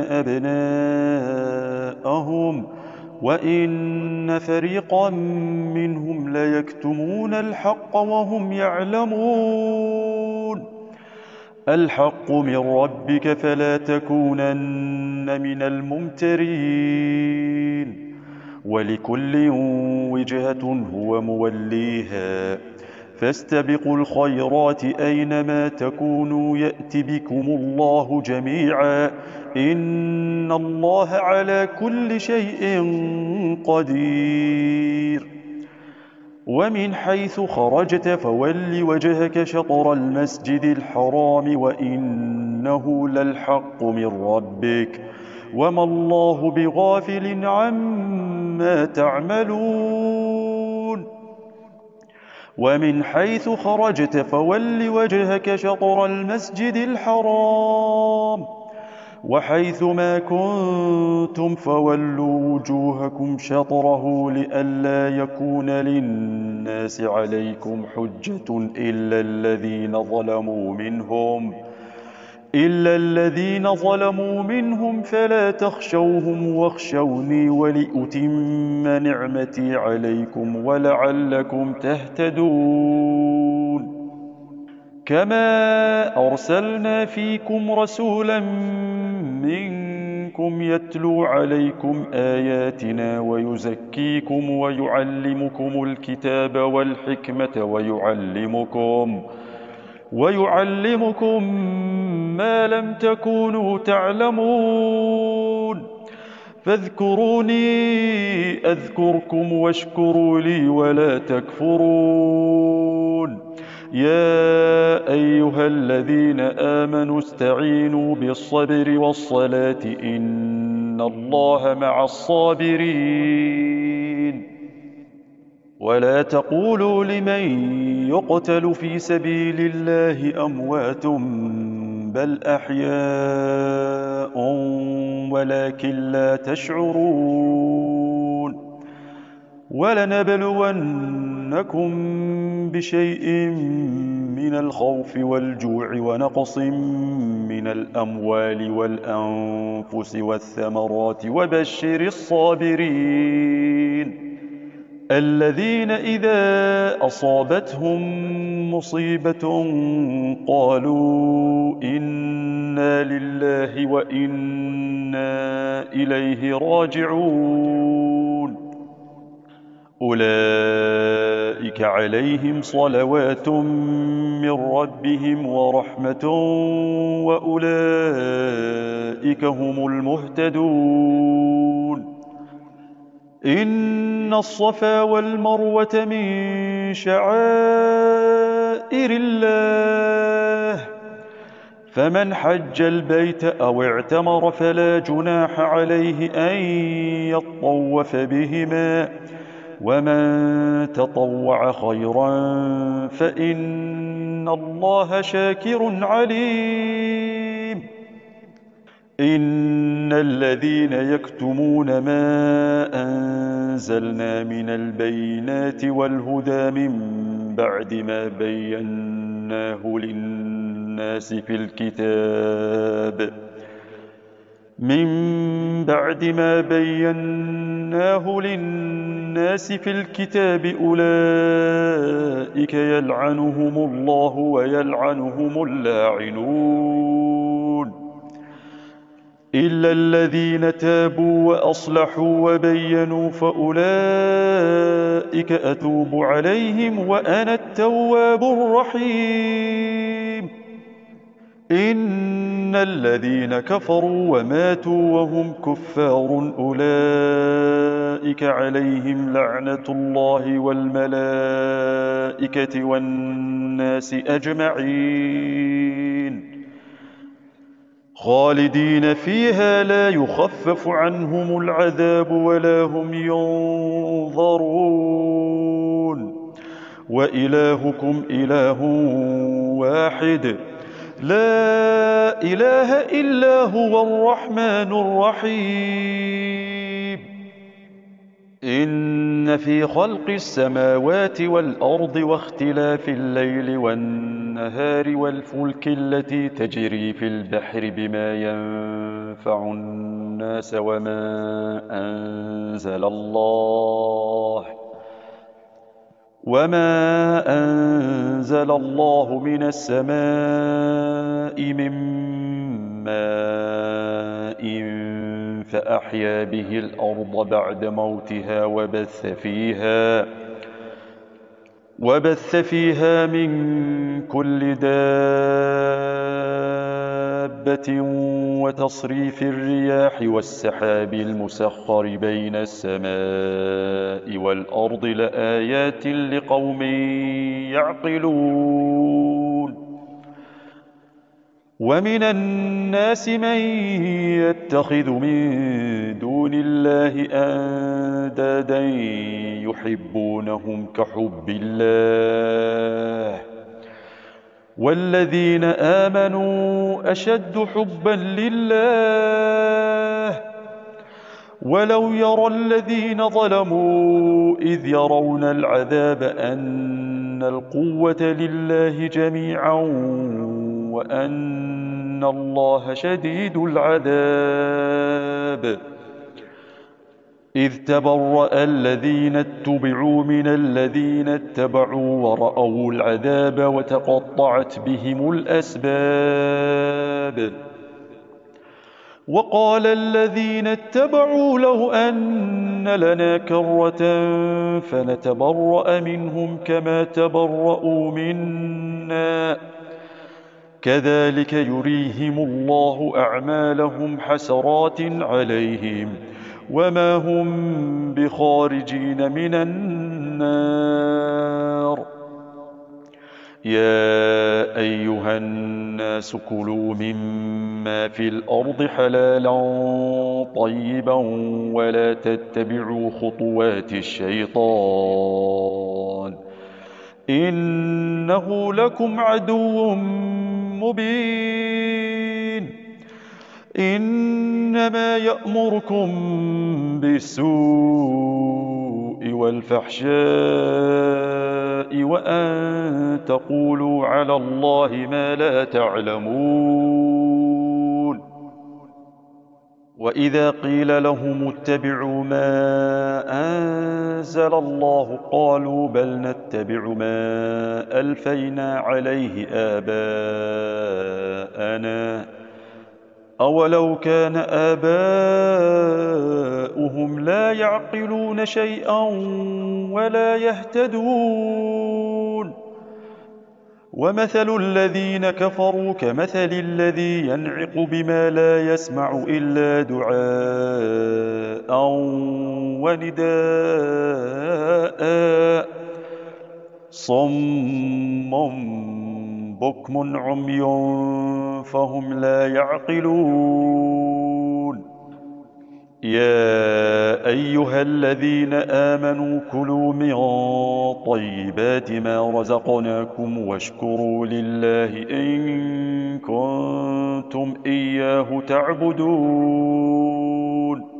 أبناءهم وإن فريقا منهم ليكتمون الحق وهم يعلمون. الحق من ربك فلا تكونن من الممترين. ولكل وجهة هو موليها فاستبقوا الخيرات أينما تكونوا يأت بكم الله جميعا إن الله على كل شيء قدير. ومن حيث خرجت فول وجهك شطر المسجد الحرام وإنه للحق من ربك وما الله بغافل عما تعملون. ومن حيث خرجت فول وجهك شطر المسجد الحرام وحيث ما كنتم فولوا وجوهكم شطره لئلا يكون للناس عليكم حجة إلا الذين ظلموا منهم فلا تخشوهم واخشوني ولأتم نعمتي عليكم ولعلكم تهتدون. كما أرسلنا فيكم رسولا منكم يتلو عليكم آياتنا ويزكيكم ويعلمكم الكتاب والحكمة ويعلمكم ما لم تكونوا تعلمون. فاذكروني أذكركم واشكروا لي ولا تكفرون. يا أيها الذين آمنوا استعينوا بالصبر والصلاة إن الله مع الصابرين. ولا تقولوا لمن يقتل في سبيل الله أموات بل أحياء ولكن لا تشعرون. ولنبلونكم بشيء من الخوف والجوع ونقص من الأموال والأنفس والثمرات وبشر الصابرين الذين إذا أصابتهم مصيبة قالوا إنا لله وإنا إليه راجعون. أولئك عليهم صلوات من ربهم ورحمة وأولئك هم المهتدون. إن الصفا والمروة من شعائر الله فمن حج البيت أو اعتمر فلا جناح عليه أن يطوف بهما ومن تطوع خيرا فإن الله شاكر عليم. إن الذين يكتمون ما أنزلنا من البينات والهدى من بعد ما بيناه للناس في الكتاب أولئك يلعنهم الله ويلعنهم اللاعنون إلا الذين تابوا وأصلحوا وبينوا فأولئك أتوب عليهم وأنا التواب الرحيم. إن الذين كفروا وماتوا وهم كفار أولئك عليهم لعنة الله والملائكة والناس أجمعين خالدين فيها لا يخفف عنهم العذاب ولا هم ينظرون. وإلهكم إله واحد لا إله إلا هو الرحمن الرحيم. إن في خلق السماوات والأرض واختلاف الليل والنهار والفلك التي تجري في البحر بما ينفع الناس وما أنزل الله من السماء من ماء فأحيا به الأرض بعد موتها وبث فيها من كل دابة وتصريف الرياح والسحاب المسخر بين السماء والأرض لآيات لقوم يعقلون. ومن الناس من يتخذ من دون الله أندادا يحبونهم كحب الله والذين آمنوا أشد حبا لله ولو يرى الذين ظلموا إذ يرون العذاب أن القوة لله جميعا وأن الله شديد العذاب. إذ تبرأ الذين اتبعوا من الذين اتبعوا ورأوا العذاب وتقطعت بهم الأسباب. وقال الذين اتبعوا لو أن لنا كرة فنتبرأ منهم كما تبرأوا منا كذلك يريهم الله أعمالهم حسرات عليهم وما هم بخارجين من النار. يا أيها الناس كلوا مما في الأرض حلالا طيبا ولا تتبعوا خطوات الشيطان إنه لكم عدو مبين. إنما يأمركم بالسوء والفحشاء وأن تقولوا على الله ما لا تعلمون. وإذا قيل لهم اتبعوا ما أنزل الله قالوا بل نتبع ما ألفينا عليه آباءنا أولو كان آباؤهم لا يعقلون شيئا ولا يهتدون. ومثل الذين كفروا كمثل الذي ينعق بما لا يسمع إلا دعاء ونداء صم بكم عمي فهم لا يعقلون. يا أيها الذين آمنوا كلوا من طيبات ما رزقناكم واشكروا لله إن كنتم إياه تعبدون.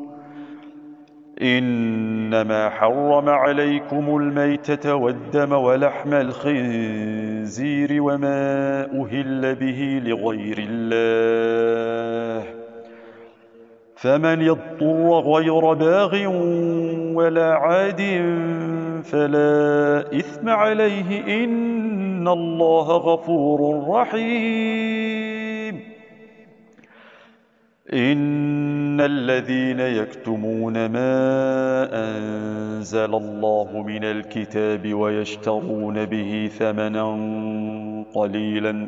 إنما حرم عليكم الميتة والدم ولحم الخنزير وما أهل به لغير الله فمن يضطر غير باغ ولا عاد فلا إثم عليه إن الله غفور رحيم. إن الذين يكتمون ما أنزل الله من الكتاب ويشترون به ثمنا قليلا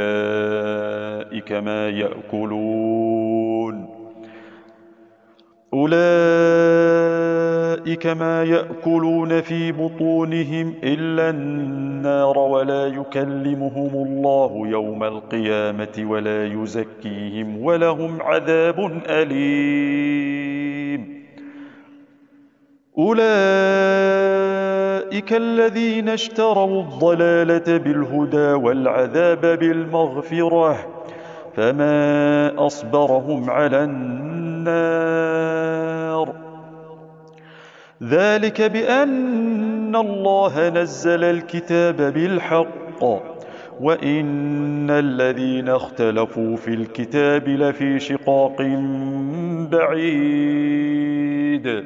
أولئك ما يأكلون في بطونهم إلا النار ولا يكلمهم الله يوم القيامة ولا يزكيهم ولهم عذاب أليم. أولئك أولئك الذين اشتروا الضلالة بالهدى والعذاب بالمغفرة فما أصبرهم على النار ذلك بأن الله نزل الكتاب بالحق وإن الذين اختلفوا في الكتاب لفي شقاق بعيد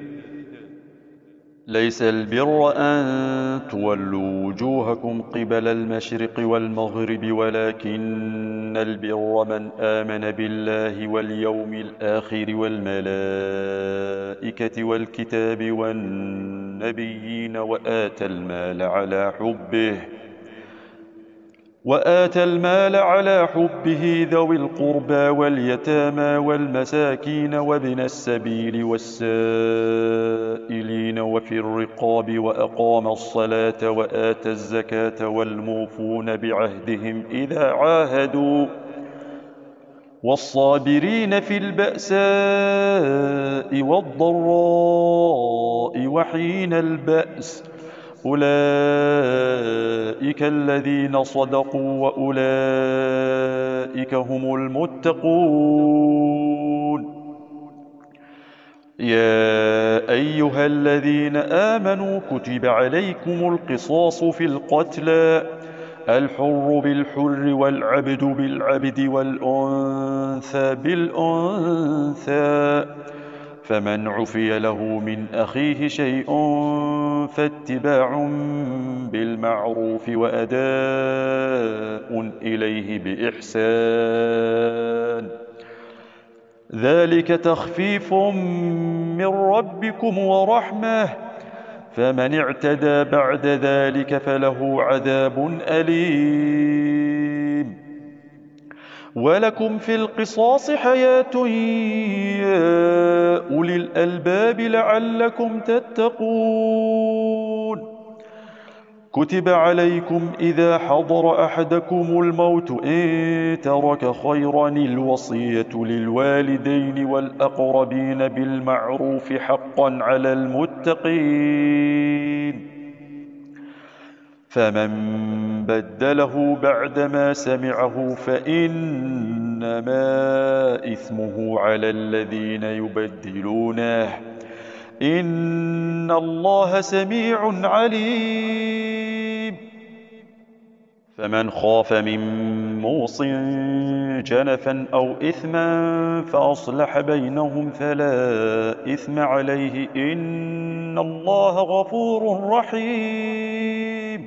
ليس البر أن تولوا وجوهكم قبل المشرق والمغرب ولكن البر من آمن بالله واليوم الآخر والملائكة والكتاب والنبيين وآتى المال على حبه ذوي القربى واليتامى والمساكين وابن السبيل والسائلين وفي الرقاب وأقام الصلاة وآتى الزكاة والموفون بعهدهم إذا عاهدوا والصابرين في البأساء والضراء وحين البأس أولئك الذين صدقوا وأولئك هم المتقون يا أيها الذين آمنوا كتب عليكم القصاص في القتلى الحر بالحر والعبد بالعبد والأنثى بالأنثى فمن عفي له من أخيه شيء فاتباع بالمعروف وأداء إليه بإحسان ذلك تخفيف من ربكم ورحمة فمن اعتدى بعد ذلك فله عذاب أليم ولكم في القصاص حياة يا أولي الألباب لعلكم تتقون كتب عليكم إذا حضر أحدكم الموت إن ترك خيرا الوصية للوالدين والأقربين بالمعروف حقا على المتقين فمن بدله بعدما سمعه فإنما إثمه على الذين يبدلونه إن الله سميع عليم فمن خاف من موص جنفا أو إثما فأصلح بينهم فلا إثم عليه إن الله غفور رحيم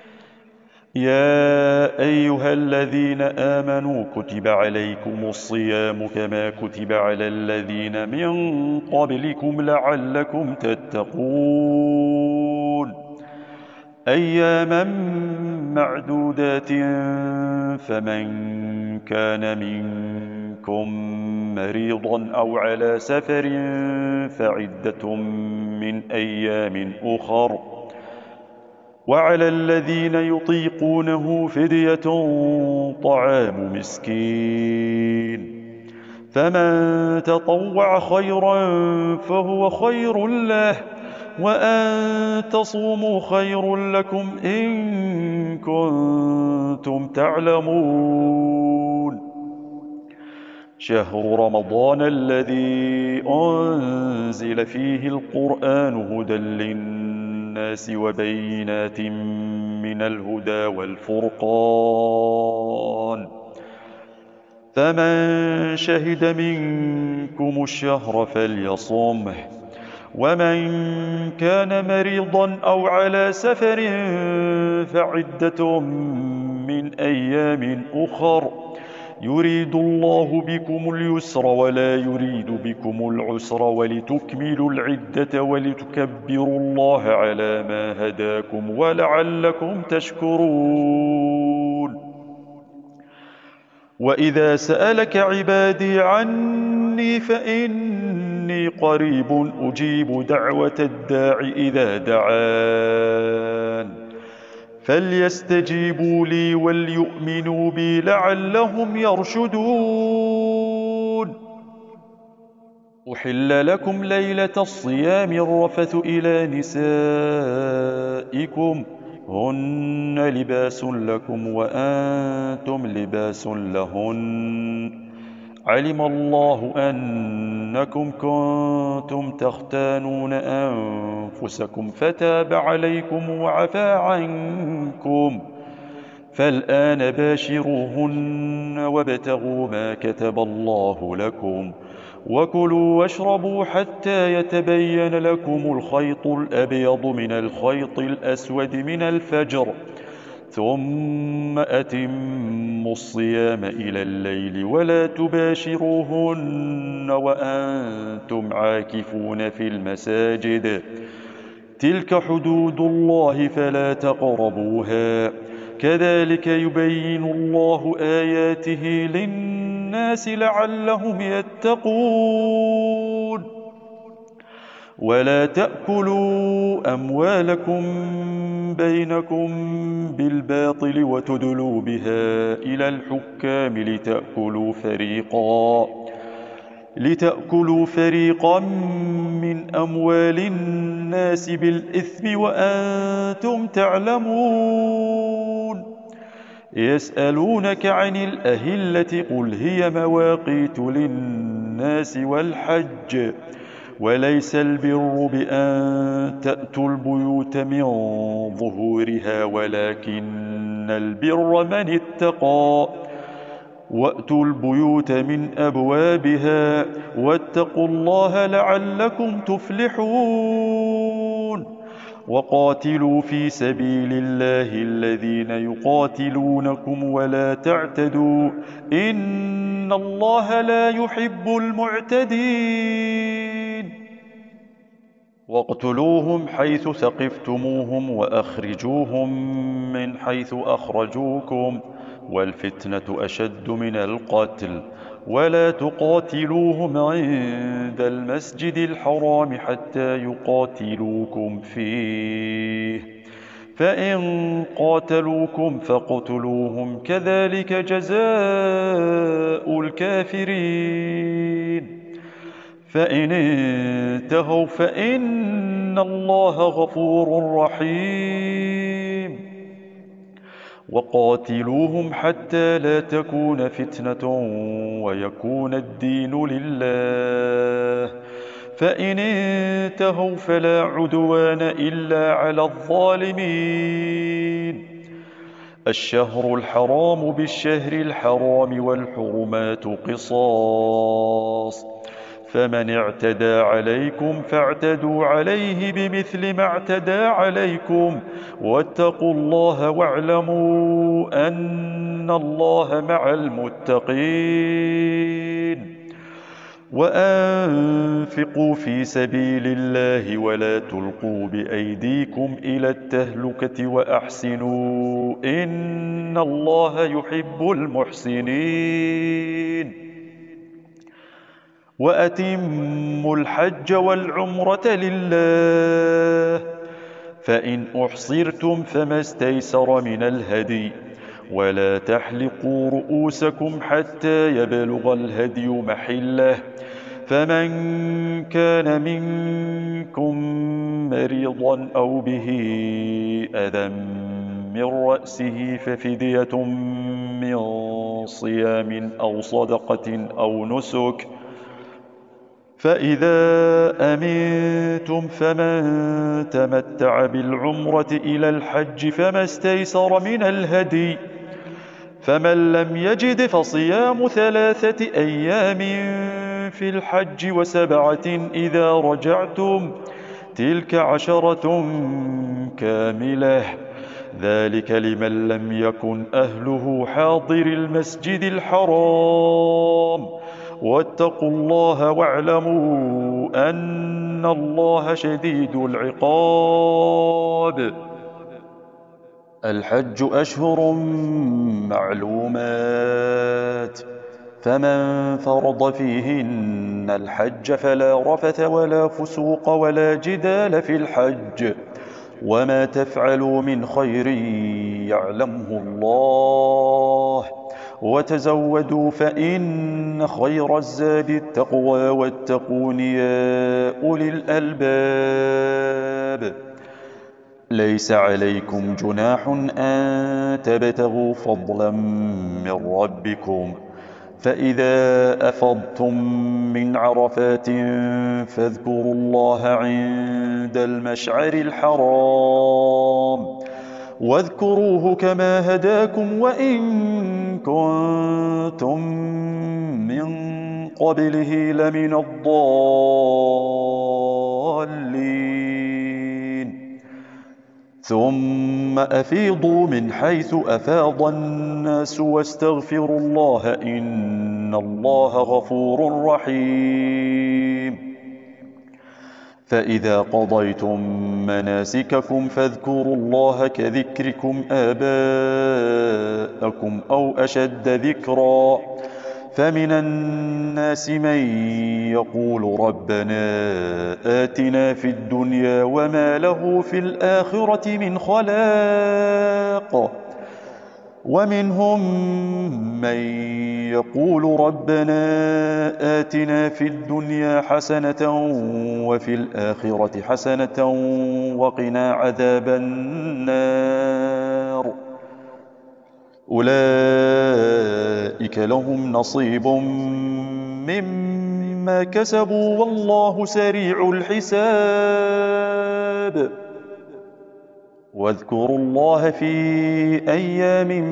يا أيها الذين آمنوا كتب عليكم الصيام كما كتب على الذين من قبلكم لعلكم تتقون أياما معدودات فمن كان منكم مريضا أو على سفر فعدة من أيام أخر وعلى الذين يطيقونه فدية طعام مسكين فمن تطوع خيرا فهو خير له وأن تصوموا خير لكم إن كنتم تعلمون شهر رمضان الذي أنزل فيه القرآن هدى للناس وبينات من الهدى والفرقان فمن شهد منكم الشهر فليصمه ومن كان مريضا أو على سفر فعدة من أيام أخر يريد الله بكم اليسر ولا يريد بكم العسر ولتكملوا العدة ولتكبروا الله على ما هداكم ولعلكم تشكرون وإذا سألك عبادي عني فإني قريب أجيب دعوة الداع إذا دعان فليستجيبوا لي وليؤمنوا بي لعلهم يرشدون أحل لكم ليلة الصيام الرفث إلى نسائكم هن لباس لكم وأنتم لباس لهن علم الله أنكم كنتم تختانون أنفسكم فتاب عليكم وعفى عنكم فالآن باشروهن وابتغوا ما كتب الله لكم وكلوا واشربوا حتى يتبين لكم الخيط الأبيض من الخيط الأسود من الفجر ثم أتموا الصيام إلى الليل ولا تباشروهن وأنتم عاكفون في المساجد تلك حدود الله فلا تقربوها كذلك يبين الله آياته للناس لعلهم يتقون ولا تأكلوا أموالكم بينكم بالباطل وتدلوا بها إلى الحكام لتأكلوا فريقا من أموال الناس بالإثم وأنتم تعلمون يسألونك عن الأهلة قل هي مواقيت للناس والحج وليس البر بأن تأتوا البيوت من ظهورها ولكن البر من اتقى وأتوا البيوت من أبوابها واتقوا الله لعلكم تفلحون وقاتلوا في سبيل الله الذين يقاتلونكم ولا تعتدوا إن الله لا يحب المعتدين واقتلوهم حيث ثقفتموهم وأخرجوهم من حيث أخرجوكم والفتنة أشد من القتل ولا تقاتلوهم عند المسجد الحرام حتى يقاتلوكم فيه فإن قاتلوكم فاقتلوهم كذلك جزاء الكافرين فإن انتهوا فإن الله غفور رحيم وقاتلوهم حتى لا تكون فتنة ويكون الدين لله فإن انتهوا فلا عدوان إلا على الظالمين الشهر الحرام بالشهر الحرام والحرمات قصاص فمن اعتدى عليكم فاعتدوا عليه بمثل ما اعتدى عليكم واتقوا الله واعلموا أن الله مع المتقين وأنفقوا في سبيل الله ولا تلقوا بأيديكم إلى التهلكة وأحسنوا إن الله يحب المحسنين وأتموا الحج والعمرة لله فإن أحصرتم فما استيسر من الهدي ولا تحلقوا رؤوسكم حتى يبلغ الهدي محله فمن كان منكم مريضا أو به أذى من رأسه ففدية من صيام أو صدقة أو نسك فإذا أمنتم فمن تمتع بالعمرة إلى الحج فما استيسر من الهدي فمن لم يجد فصيام 3 أيام في الحج و7 إذا رجعتم تلك 10 كاملة ذلك لمن لم يكن أهله حاضر المسجد الحرام واتقوا الله واعلموا أن الله شديد العقاب الحج أشهر معلومات فمن فرض فيهن الحج فلا رفث ولا فسوق ولا جدال في الحج وما تفعلوا من خير يعلمه الله وتزودوا فإن خير الزاد التقوى واتقون يا أولي الألباب ليس عليكم جناح أن تبتغوا فضلا من ربكم، فإذا أفضتم من عرفات فاذكروا الله عند المشعر الحرام، واذكروه كما هداكم وإن كنتم من قبله لمن الضالين. ثم أفيضوا من حيث أفاض الناس واستغفروا الله إن الله غفور رحيم. فإذا قضيتم مناسككم فاذكروا الله كذكركم آباءكم أو أشد ذكرا، فمن الناس من يقول ربنا آتنا في الدنيا وما له في الآخرة من خلاق، ومنهم من يقول ربنا آتنا في الدنيا حسنة وفي الآخرة حسنة وقنا عذاب النار. أولئك لهم نصيب مما كسبوا والله سريع الحساب. واذكروا الله في أيام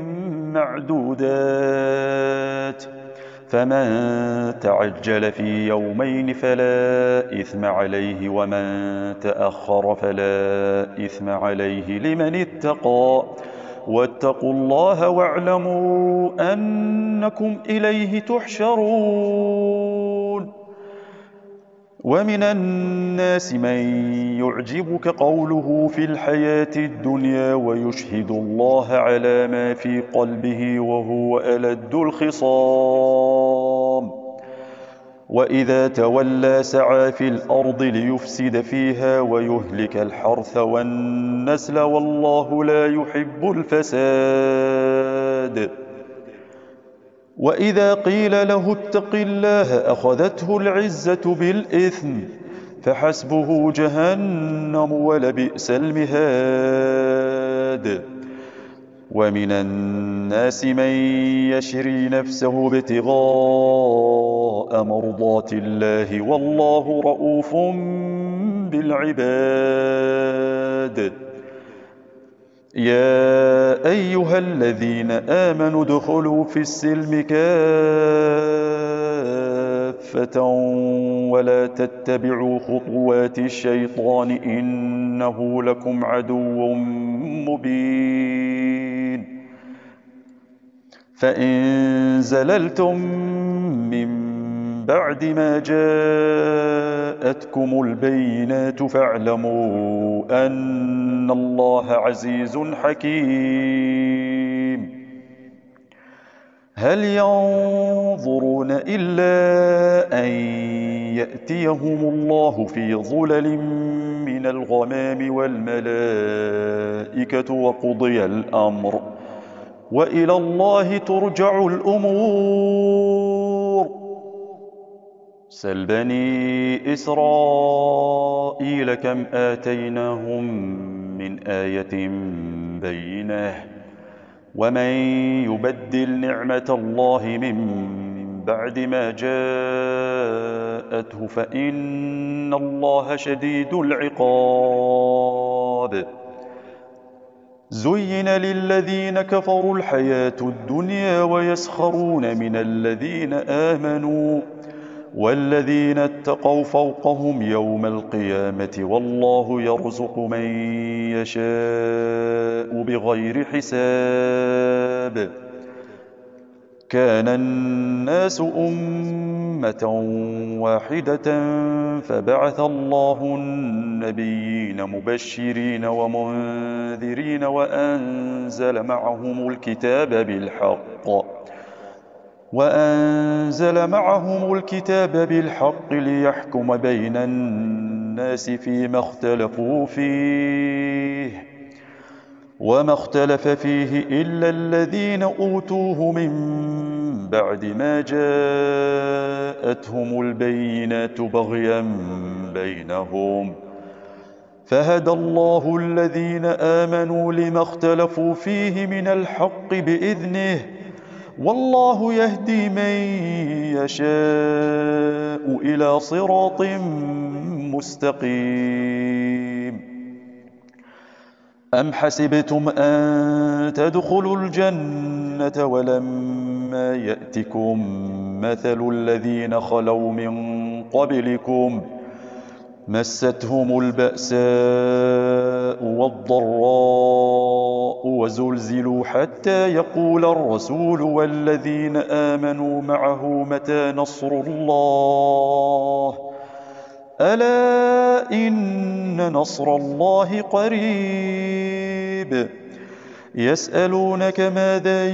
معدودات، فمن تعجل في يومين فلا إثم عليه ومن تأخر فلا إثم عليه لمن اتقى، واتقوا الله واعلموا أنكم إليه تحشرون. ومن الناس من يعجبك قوله في الحياة الدنيا ويشهد الله على ما في قلبه وهو ألد الخصام، وإذا تولى سعى في الأرض ليفسد فيها ويهلك الحرث والنسل والله لا يحب الفساد. وإذا قيل له اتق الله أخذته العزة بالإثم فحسبه جهنم ولبئس المهاد. ومن الناس من يشري نفسه ابتغاء مرضات الله والله رؤوف بالعباد. يا أيها الذين آمنوا ادخلوا في السلم كافة ولا تتبعوا خطوات الشيطان إنه لكم عدو مبين. فإن زللتم من بعد ما جاءتكم البينات فاعلموا أن الله عزيز حكيم. هل ينظرون إلا أن يأتيهم الله في ظلل من الغمام والملائكة وقضي الأمر وإلى الله ترجع الأمور. سل بني إسرائيل كم آتيناهم من آية بينة ومن يبدل نعمة الله من بعد ما جاءته فإن الله شديد العقاب. زين للذين كفروا الحياة الدنيا ويسخرون من الذين آمنوا والذين اتقوا فوقهم يوم القيامة والله يرزق من يشاء بغير حساب. كان الناس أمة واحدة فبعث الله النبيين مبشرين ومنذرين وأنزل معهم الكتاب بالحق ليحكم بين الناس فيما اختلفوا فيه وما اختلف فيه إلا الذين أوتوه من بعد ما جاءتهم البينات بغيا بينهم فهدى الله الذين آمنوا لما اختلفوا فيه من الحق بإذنه والله يهدي من يشاء إلى صراط مستقيم. أم حسبتم أن تدخلوا الجنة ولما يأتكم مثل الذين خلوا من قبلكم مستهم البأساء والضراء وزلزلوا حتى يقول الرسول والذين آمنوا معه متى نصر الله ألا إن نصر الله قريب. يسألونك ماذا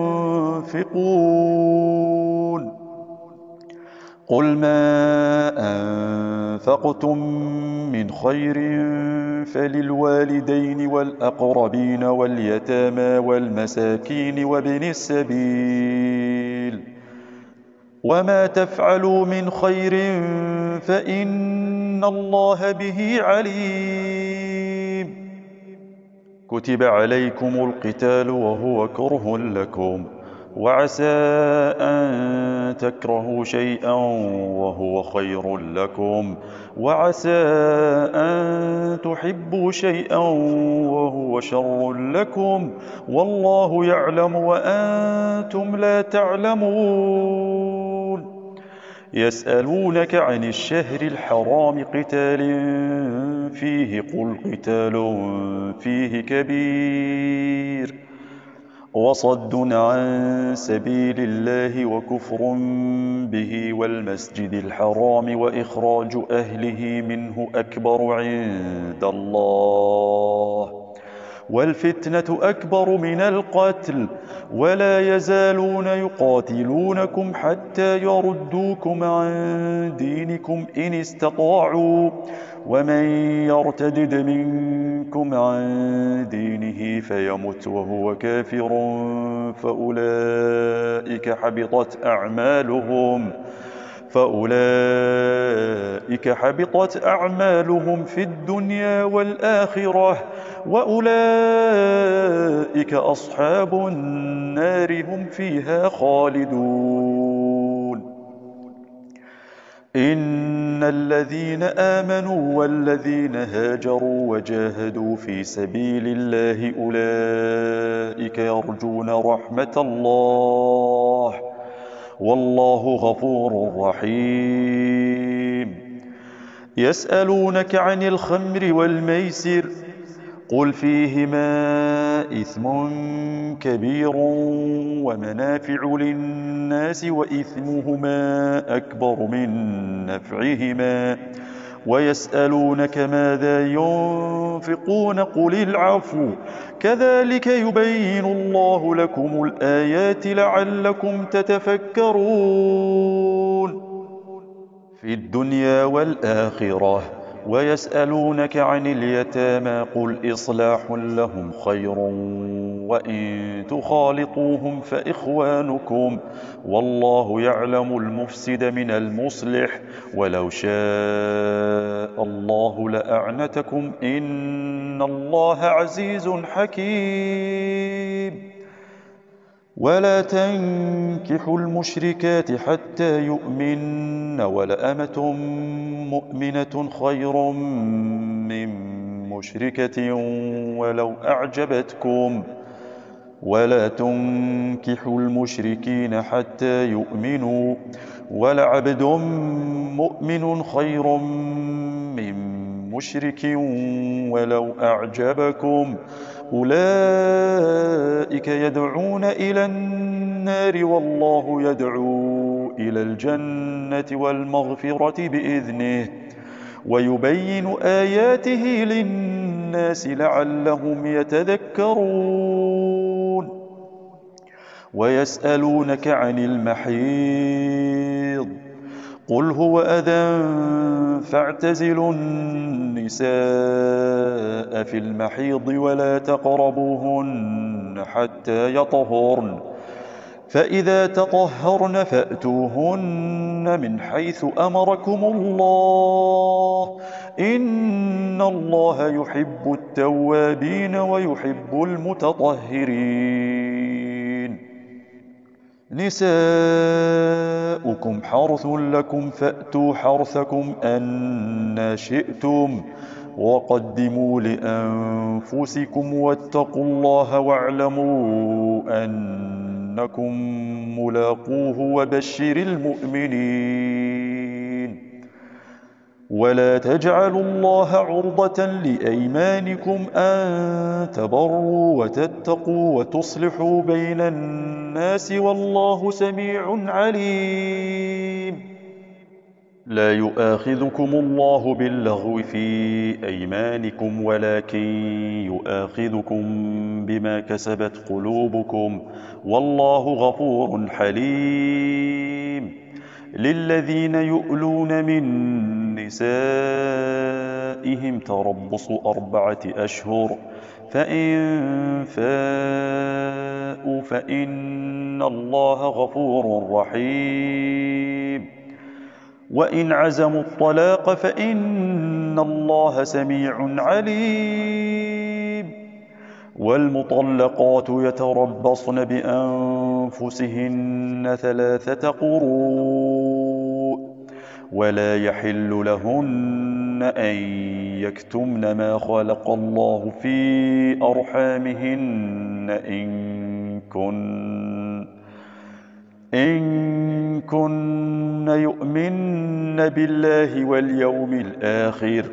ينفقون قل ما أنفقتم من خير فللوالدين والأقربين واليتامى والمساكين وابن السبيل وما تفعلوا من خير فإن الله به عليم. كتب عليكم القتال وهو كره لكم وعسى أن تكرهوا شيئا وهو خير لكم وعسى أن تحبوا شيئا وهو شر لكم والله يعلم وأنتم لا تعلمون. يسألونك عن الشهر الحرام قتال فيه قل قتال فيه كبير وصد عن سبيل الله وكفر به والمسجد الحرام وإخراج أهله منه أكبر عند الله والفتنة أكبر من القتل ولا يزالون يقاتلونكم حتى يردوكم عن دينكم إن استطاعوا ومن يرتدد منكم عن دينه فيمت وهو كافر فأولئك حبطت أعمالهم في الدنيا والآخرة وأولئك أصحاب النار هم فيها خالدون. إن الذين آمنوا والذين هاجروا وجاهدوا في سبيل الله أولئك يرجون رحمة الله والله غفور رحيم. يسألونك عن الخمر والميسر قل فيهما إثم كبير ومنافع للناس وإثمهما أكبر من نفعهما ويسألونك ماذا ينفقون قل العفو كذلك يبين الله لكم الآيات لعلكم تتفكرون في الدنيا والآخرة. ويسألونك عن اليتامى قل إصلاح لهم خير وإن تخالطوهم فإخوانكم والله يعلم المفسد من المصلح ولو شاء الله لأعنتكم إن الله عزيز حكيم. ولا تنكحوا المشركات حتى يؤمن ولأمة مؤمنة خير من مشركة ولو أعجبتكم ولا تنكحوا المشركين حتى يؤمنوا ولعبد مؤمن خير من مشرك ولو أعجبكم أولئك يدعون إلى النار والله يدعو إلى الجنة والمغفرة بإذنه ويبين آياته للناس لعلهم يتذكرون. ويسألونك عن المحيض قل هو أذى فاعتزلوا النساء في المحيض ولا تقربوهن حتى يطهرن فإذا تطهرن فأتوهن من حيث أمركم الله إن الله يحب التوابين ويحب المتطهرين. نساؤكم حرث لكم فأتوا حرثكم أنى شئتم وقدموا لأنفسكم واتقوا الله واعلموا أنكم ملاقوه وبشر المؤمنين. ولا تجعلوا الله عرضة لأيمانكم أن تبروا وتتقوا وتصلحوا بين الناس والله سميع عليم. لا يؤاخذكم الله باللغو في أيمانكم ولكن يؤاخذكم بما كسبت قلوبكم والله غفور حليم. للذين يؤلون من نسائهم تربص 4 أشهر فإن فاءوا فإن الله غفور رحيم. وإن عزموا الطلاق فإن الله سميع عليم. والمطلقات يتربصن بأنفسهن 3 قروء ولا يحل لهن أن يكتمن ما خلق الله في أرحامهن إن كن يؤمن بالله واليوم الآخر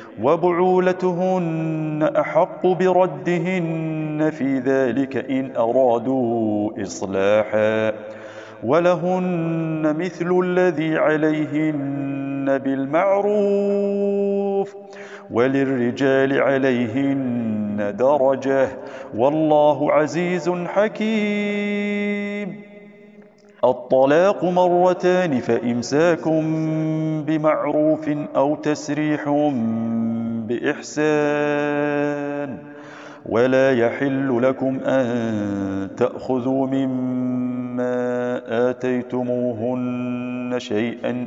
وبعولتهن أحق بردهن في ذلك إن أرادوا إصلاحا ولهن مثل الذي عليهن بالمعروف وللرجال عليهن درجة والله عزيز حكيم. الطلاق 2 مرتان فإمساك بمعروف أو تسريح بإحسان ولا يحل لكم أن تأخذوا مما آتيتموهن شيئا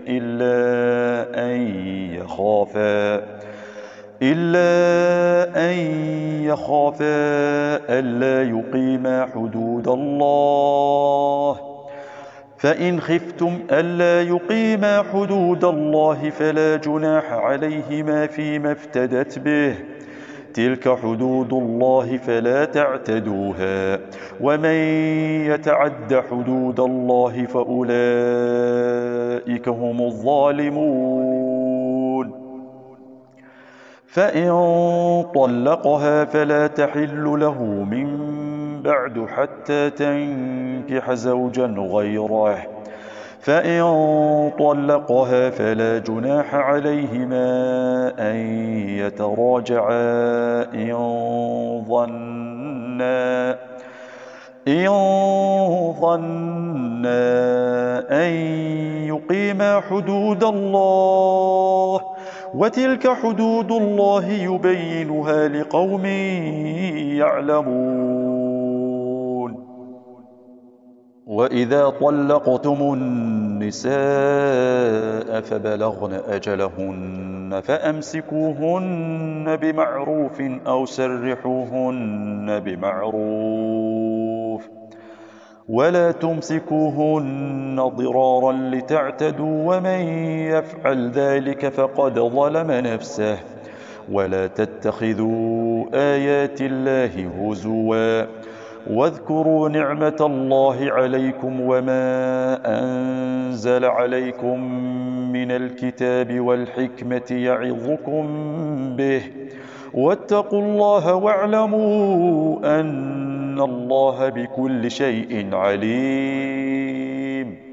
إلا أن يخافا ألا يقيما حدود الله فإن خفتم ألا يقيما حدود الله فلا جناح عليهما فيما افتدت به تلك حدود الله فلا تعتدوها ومن يتعد حدود الله فأولئك هم الظالمون. فإن طلقها فلا تحل له من بعد حتى تنكح زوجا غيره فإن طلقها فلا جناح عليهما أن يتراجعا إن ظنا أن يقيما حدود الله وتلك حدود الله يبينها لقوم يعلمون. وإذا طلقتم النساء فبلغن أجلهن فأمسكوهن بمعروف أو سرحوهن بمعروف ولا تمسكوهن ضرارا لتعتدوا ومن يفعل ذلك فقد ظلم نفسه ولا تتخذوا آيات الله هزوا واذكروا نعمة الله عليكم وما أنزل عليكم من الكتاب والحكمة يعظكم به واتقوا الله واعلموا أن الله بكل شيء عليم.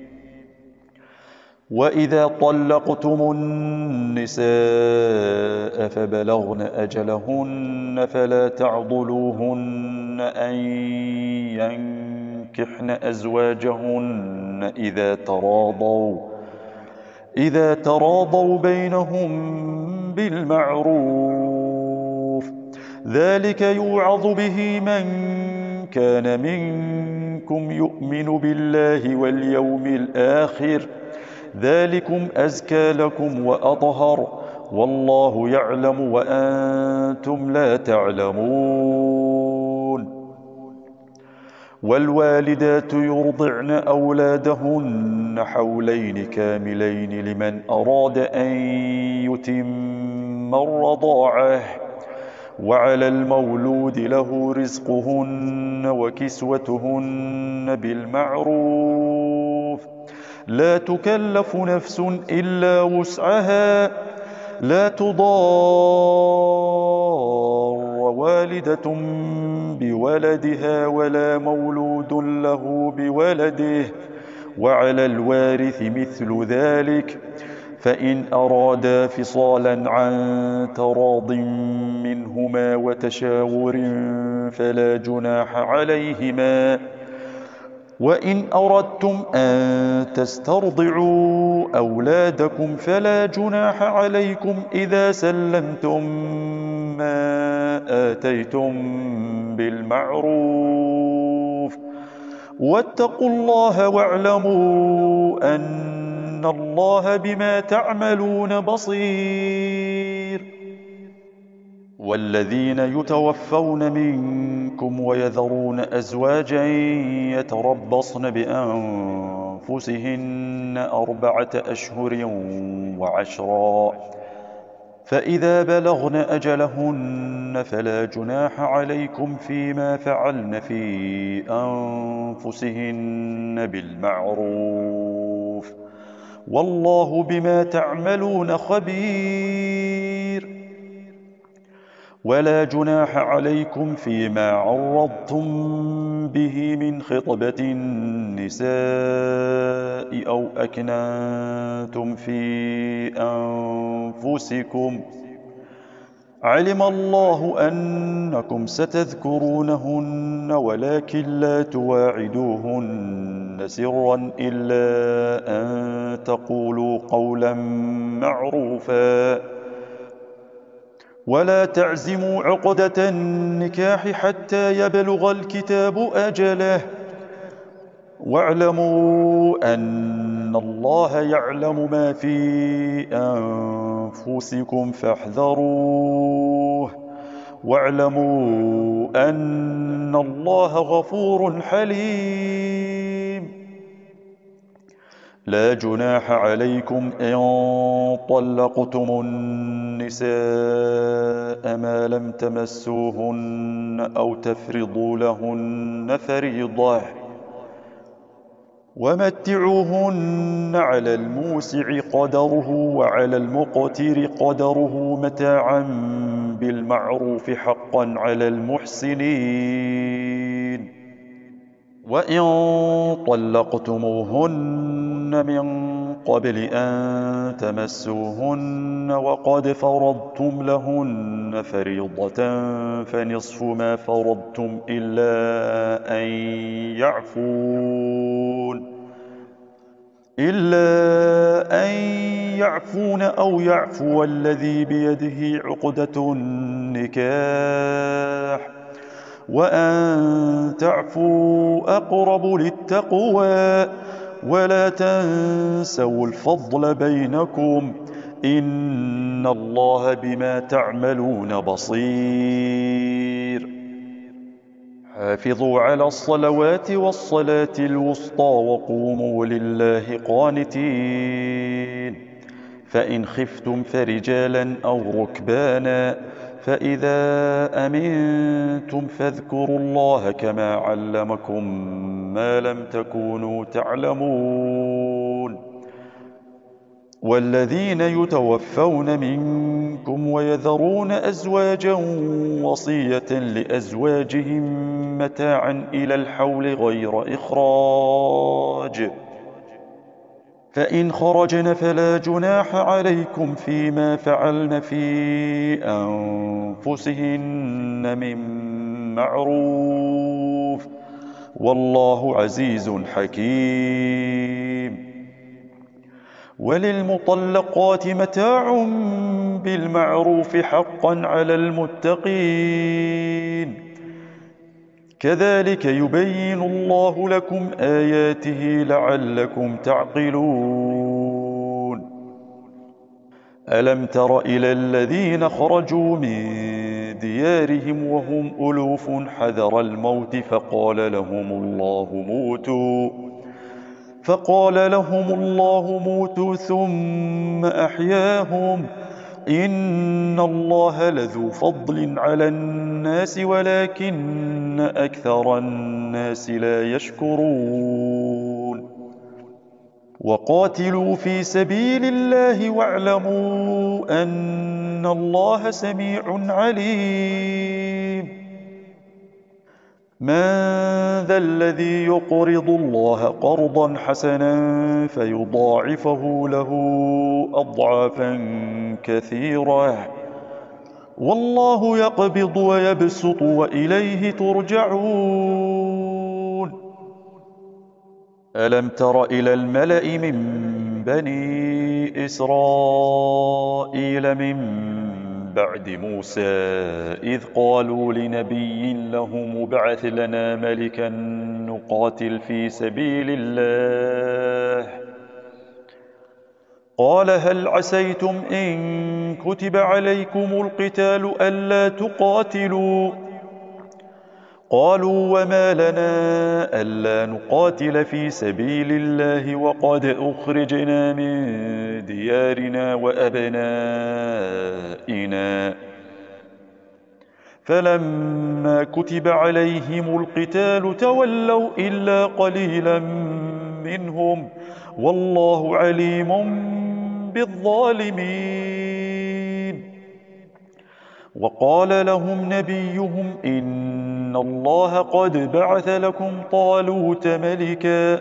وإذا طلقتم النساء فبلغن أجلهن فلا تعضلوهن أن ينكحن أزواجهن إذا تراضوا بينهم بالمعروف ذلك يوعظ به من كان منكم يؤمن بالله واليوم الآخر ذلكم أزكى لكم وأطهر والله يعلم وأنتم لا تعلمون والوالدات يرضعن أولادهن حولين كاملين لمن أراد أن يتم الرضاعة وعلى المولود له رزقهن وكسوتهن بالمعروف لا تكلف نفس إلا وسعها لا تضار والدة بولدها ولا مولود له بولده وعلى الوارث مثل ذلك فإن أرادا فصالا عن تراض منهما وتشاور فلا جناح عليهما وإن أردتم أن تسترضعوا أولادكم فلا جناح عليكم إذا سلمتم ما آتيتم بالمعروف واتقوا الله واعلموا أن الله بما تعملون بصير والذين يتوفون منكم ويذرون أزواجا يتربصن بأنفسهن 4 أشهر وعشرا فإذا بلغن أجلهن فلا جناح عليكم فيما فعلن في أنفسهن بالمعروف والله بما تعملون خبير ولا جناح عليكم فيما عرضتم به من خطبة النساء أو أكننتم في أنفسكم علم الله أنكم ستذكرونهن ولكن لا تواعدوهن سرا إلا أن تقولوا قولا معروفا ولا تعزموا عقدة النكاح حتى يبلغ الكتاب أجله واعلموا أن الله يعلم ما في أنفسكم فاحذروه واعلموا أن الله غفور حليم لا جناح عليكم إن طلقتم النساء ما لم تمسوهن أو تفرضوا لهن فريضة ومتعوهن على الموسع قدره وعلى المقتر قدره متاعا بالمعروف حقا على المحسنين وإن طلقتموهن من قبل أن تمسوهن وقد فرضتم لهن فريضة فنصف ما فرضتم إلا أن يعفون أو يعفو الذي بيده عقدة النكاح وأن تعفوا أقرب للتقوى ولا تنسوا الفضل بينكم إن الله بما تعملون بصير حافظوا على الصلوات والصلاة الوسطى وقوموا لله قانتين فإن خفتم فرجالا أو ركبانا فإذا أمنتم فاذكروا الله كما علمكم ما لم تكونوا تعلمون والذين يتوفون منكم ويذرون أزواجا وصية لأزواجهم متاعا إلى الحول غير إخراج فإن خرجن فلا جناح عليكم فيما فعلن في أنفسهن من معروف والله عزيز حكيم وللمطلقات متاع بالمعروف حقا على المتقين كذلك يبين الله لكم آياته لعلكم تعقلون. ألم تر إلى الذين خرجوا من ديارهم وهم ألوف حذر الموت فقال لهم الله موتوا ثم أحياهم إن الله لذو فضل على الناس ولكن أكثر الناس لا يشكرون. وقاتلوا في سبيل الله واعلموا أن الله سميع عليم. من ذا الذي يقرض الله قرضا حسنا فيضاعفه له أضعافا كثيرة والله يقبض ويبسط وإليه ترجعون. ألم تر إلى الملأ من بني إسرائيل من بعد موسى إذ قالوا لنبي له ابعث لنا ملكا نقاتل في سبيل الله قال هل عسيتم إن كتب عليكم القتال ألا تقاتلوا قالوا وما لنا ألا نقاتل في سبيل الله وقد أخرجنا من ديارنا وأبنائنا فلما كتب عليهم القتال تولوا إلا قليلا منهم والله عليم بالظالمين. وقال لهم نبيهم إن الله قد بعث لكم طالوت ملكا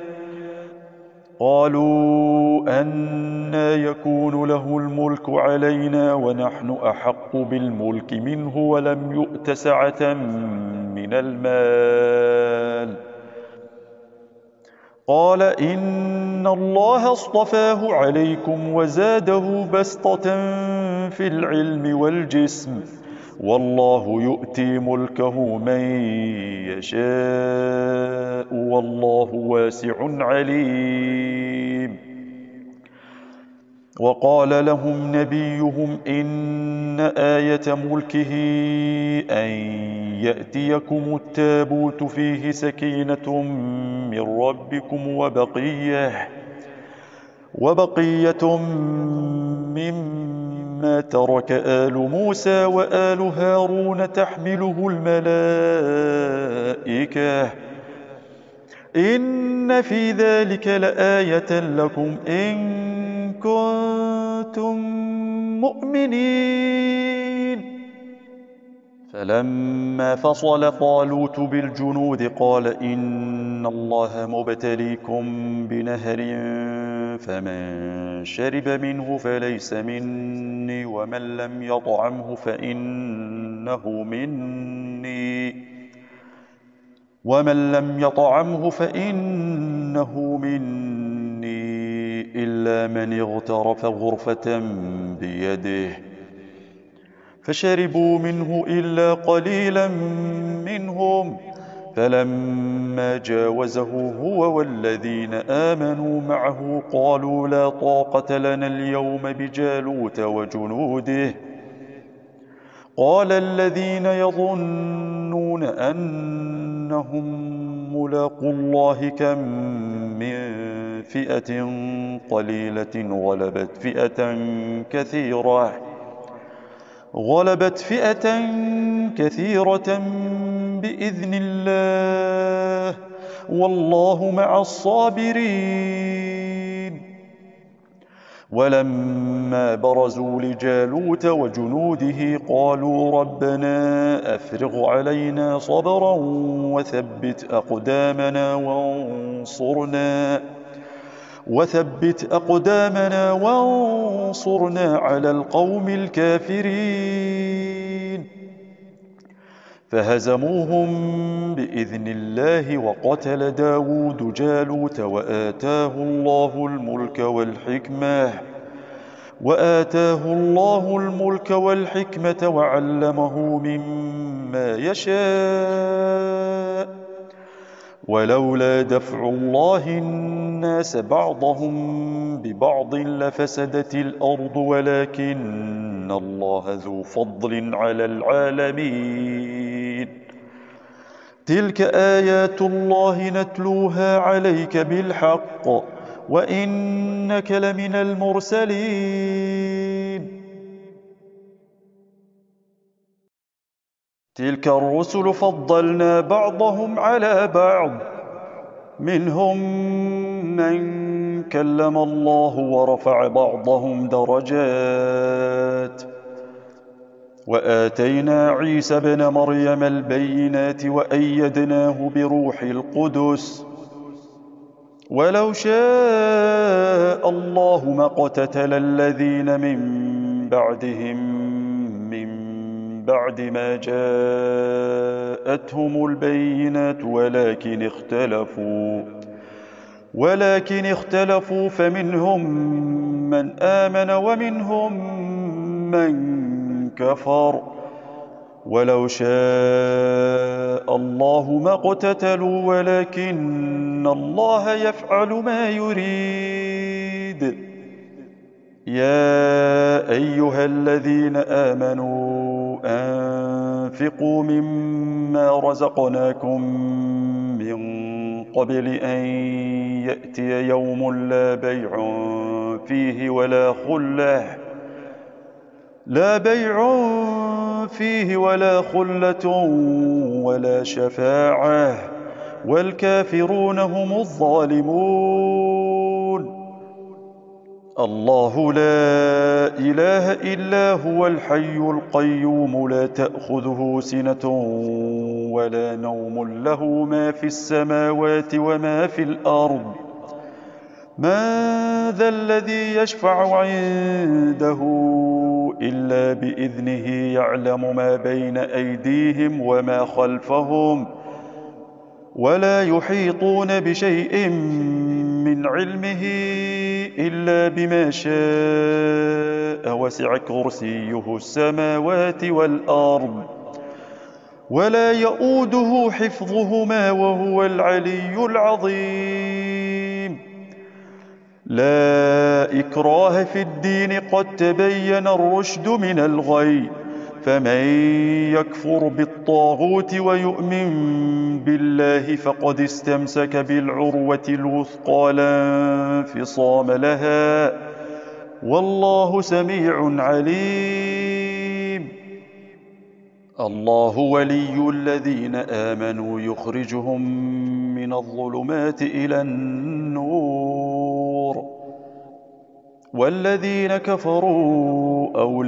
قالوا أنى يكون له الملك علينا ونحن أحق بالملك منه ولم يؤت سعة من المال قال إن الله اصطفاه عليكم وزاده بسطة في العلم والجسم والله يؤتي ملكه من يشاء والله واسع عليم. وقال لهم نبيهم إن آية ملكه أن يأتيكم التابوت فيه سكينة من ربكم وبقية مما ترك آل موسى وآل هارون تحمله الملائكة إن في ذلك لآية لكم إن كنتم مؤمنين. فلما فصل طالوت بالجنود قال إن الله مبتليكم بنهر فمن شرب منه فليس مني ومن لم يطعمه فإنه مني إلا من اغترف غرفة بيده فشربوا منه إلا قليلا منهم فلما جاوزه هو والذين آمنوا معه قالوا لا طاقة لنا اليوم بجالوت وجنوده قال الذين يظنون أنهم ملاقو الله كم من فئة قليلة غلبت فئة كثيرة بإذن الله والله مع الصابرين. ولما برزوا لجالوت وجنوده قالوا ربنا أفرغ علينا صبرا وثبت أقدامنا وانصرنا على القوم الكافرين فهزموهم بإذن الله وقتل داود جالوت وآتاه الله الملك وآتاه الله الملك والحكمة وعلمه مما يشاء ولولا دفع الله الناس بعضهم ببعض لفسدت الأرض ولكن الله ذو فضل على العالمين تلك آيات الله نتلوها عليك بالحق وإنك لمن المرسلين تلك الرسل فضلنا بعضهم على بعض منهم من كلم الله ورفع بعضهم درجات وآتينا عيسى ابن مريم البينات وأيدناه بروح القدس ولو شاء الله ما اقتتل الذين من بعدهم من بعد ما جاءتهم البينات ولكن اختلفوا فمنهم من آمن ومنهم من كفر ولو شاء الله ما اقتتلوا ولكن الله يفعل ما يريد يا أيها الذين آمنوا أنفقوا مما رزقناكم من قبل أن يأتي يوم لا بيع فيه ولا خلة ولا شفاعة والكافرون هم الظالمون الله لا إله إلا هو الحي القيوم لا تأخذه سنة ولا نوم له ما في السماوات وما في الأرض من ذا الذي يشفع عنده إلا بإذنه يعلم ما بين أيديهم وما خلفهم ولا يحيطون بشيء من علمه إلا بما شاء وسع كرسيه السماوات والأرض ولا يؤوده حفظهما وهو العلي العظيم لا إكراه في الدين قد تبين الرشد من الغي فمن يكفر بالطاغوت ويؤمن بالله فقد استمسك بالعروة الوثقى لا انفصام لها والله سميع عليم الله ولي الذين آمنوا يخرجهم من الظلمات إلى النور والذين كفروا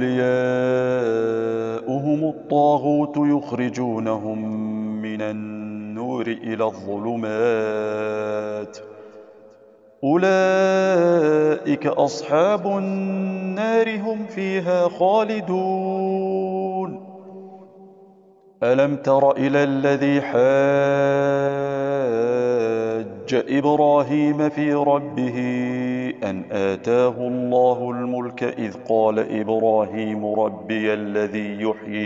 أولياؤهم الطاغوت يخرجونهم من النور إلى الظلمات أولئك أصحاب النار هم فيها خالدون ألم تر إلى الذي حاج إبراهيم في ربه أن آتاه الله الملك إذ قال إبراهيم ربي الذي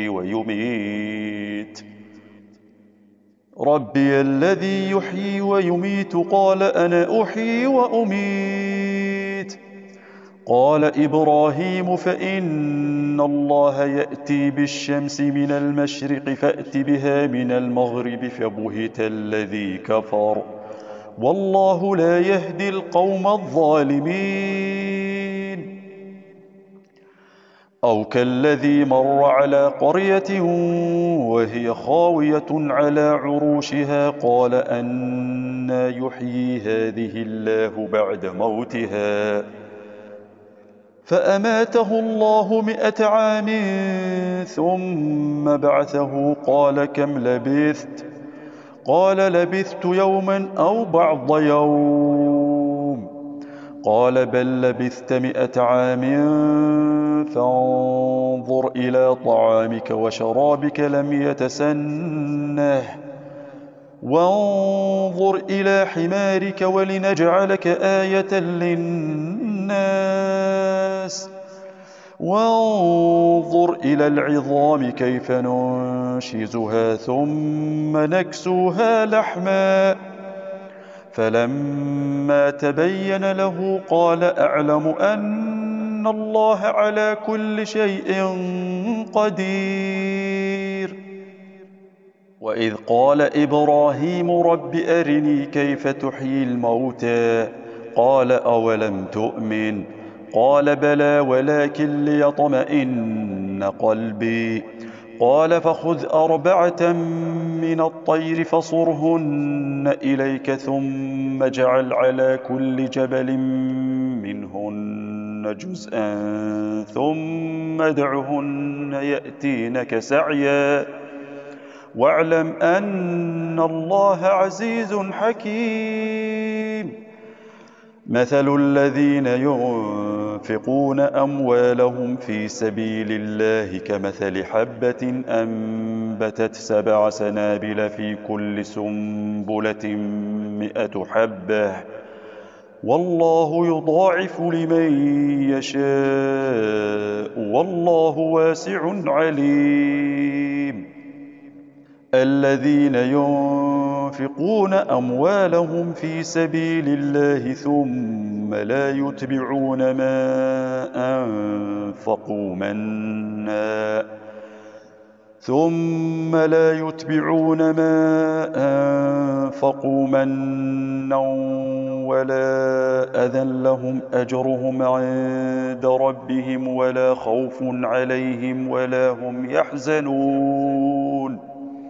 يحيي ويميت قال أنا أحيي وأميت قال إبراهيم فإن الله يأتي بالشمس من المشرق فأت بها من المغرب فبهت الذي كفر والله لا يهدي القوم الظالمين أو كالذي مر على قرية وهي خاوية على عروشها قال أنى يحيي هذه الله بعد موتها فأماته الله 100 عام ثم بعثه قال كم لبثت قال لبثت يوما أو بعض يوم قال بل لبثت 100 عام فانظر إلى طعامك وشرابك لم يتسنه وانظر إلى حمارك ولنجعلك آية للناس وانظر إلى العظام كيف ننشزها ثم نكسوها لحما فلما تبين له قال أعلم أن الله على كل شيء قدير. وإذ قال إبراهيم رب أرني كيف تحيي الموتى قال أولم تؤمن قال بلى ولكن ليطمئن قلبي قال فخذ 4 من الطير فصرهن إليك ثم اجعل على كل جبل منهن جزءا ثم ادعهن يأتينك سعيا واعلم أن الله عزيز حكيم. مثل الذين ينفقون أموالهم في سبيل الله كمثل حبة أنبتت 7 سنابل في كل سنبلة 100 حبة والله يضاعف لمن يشاء والله واسع عليم. الذين ينفقون أموالهم في سبيل الله ثم لا يتبعون ما أنفقوا منا ولا أذى لهم أجرهم عند ربهم ولا خوف عليهم ولا هم يحزنون.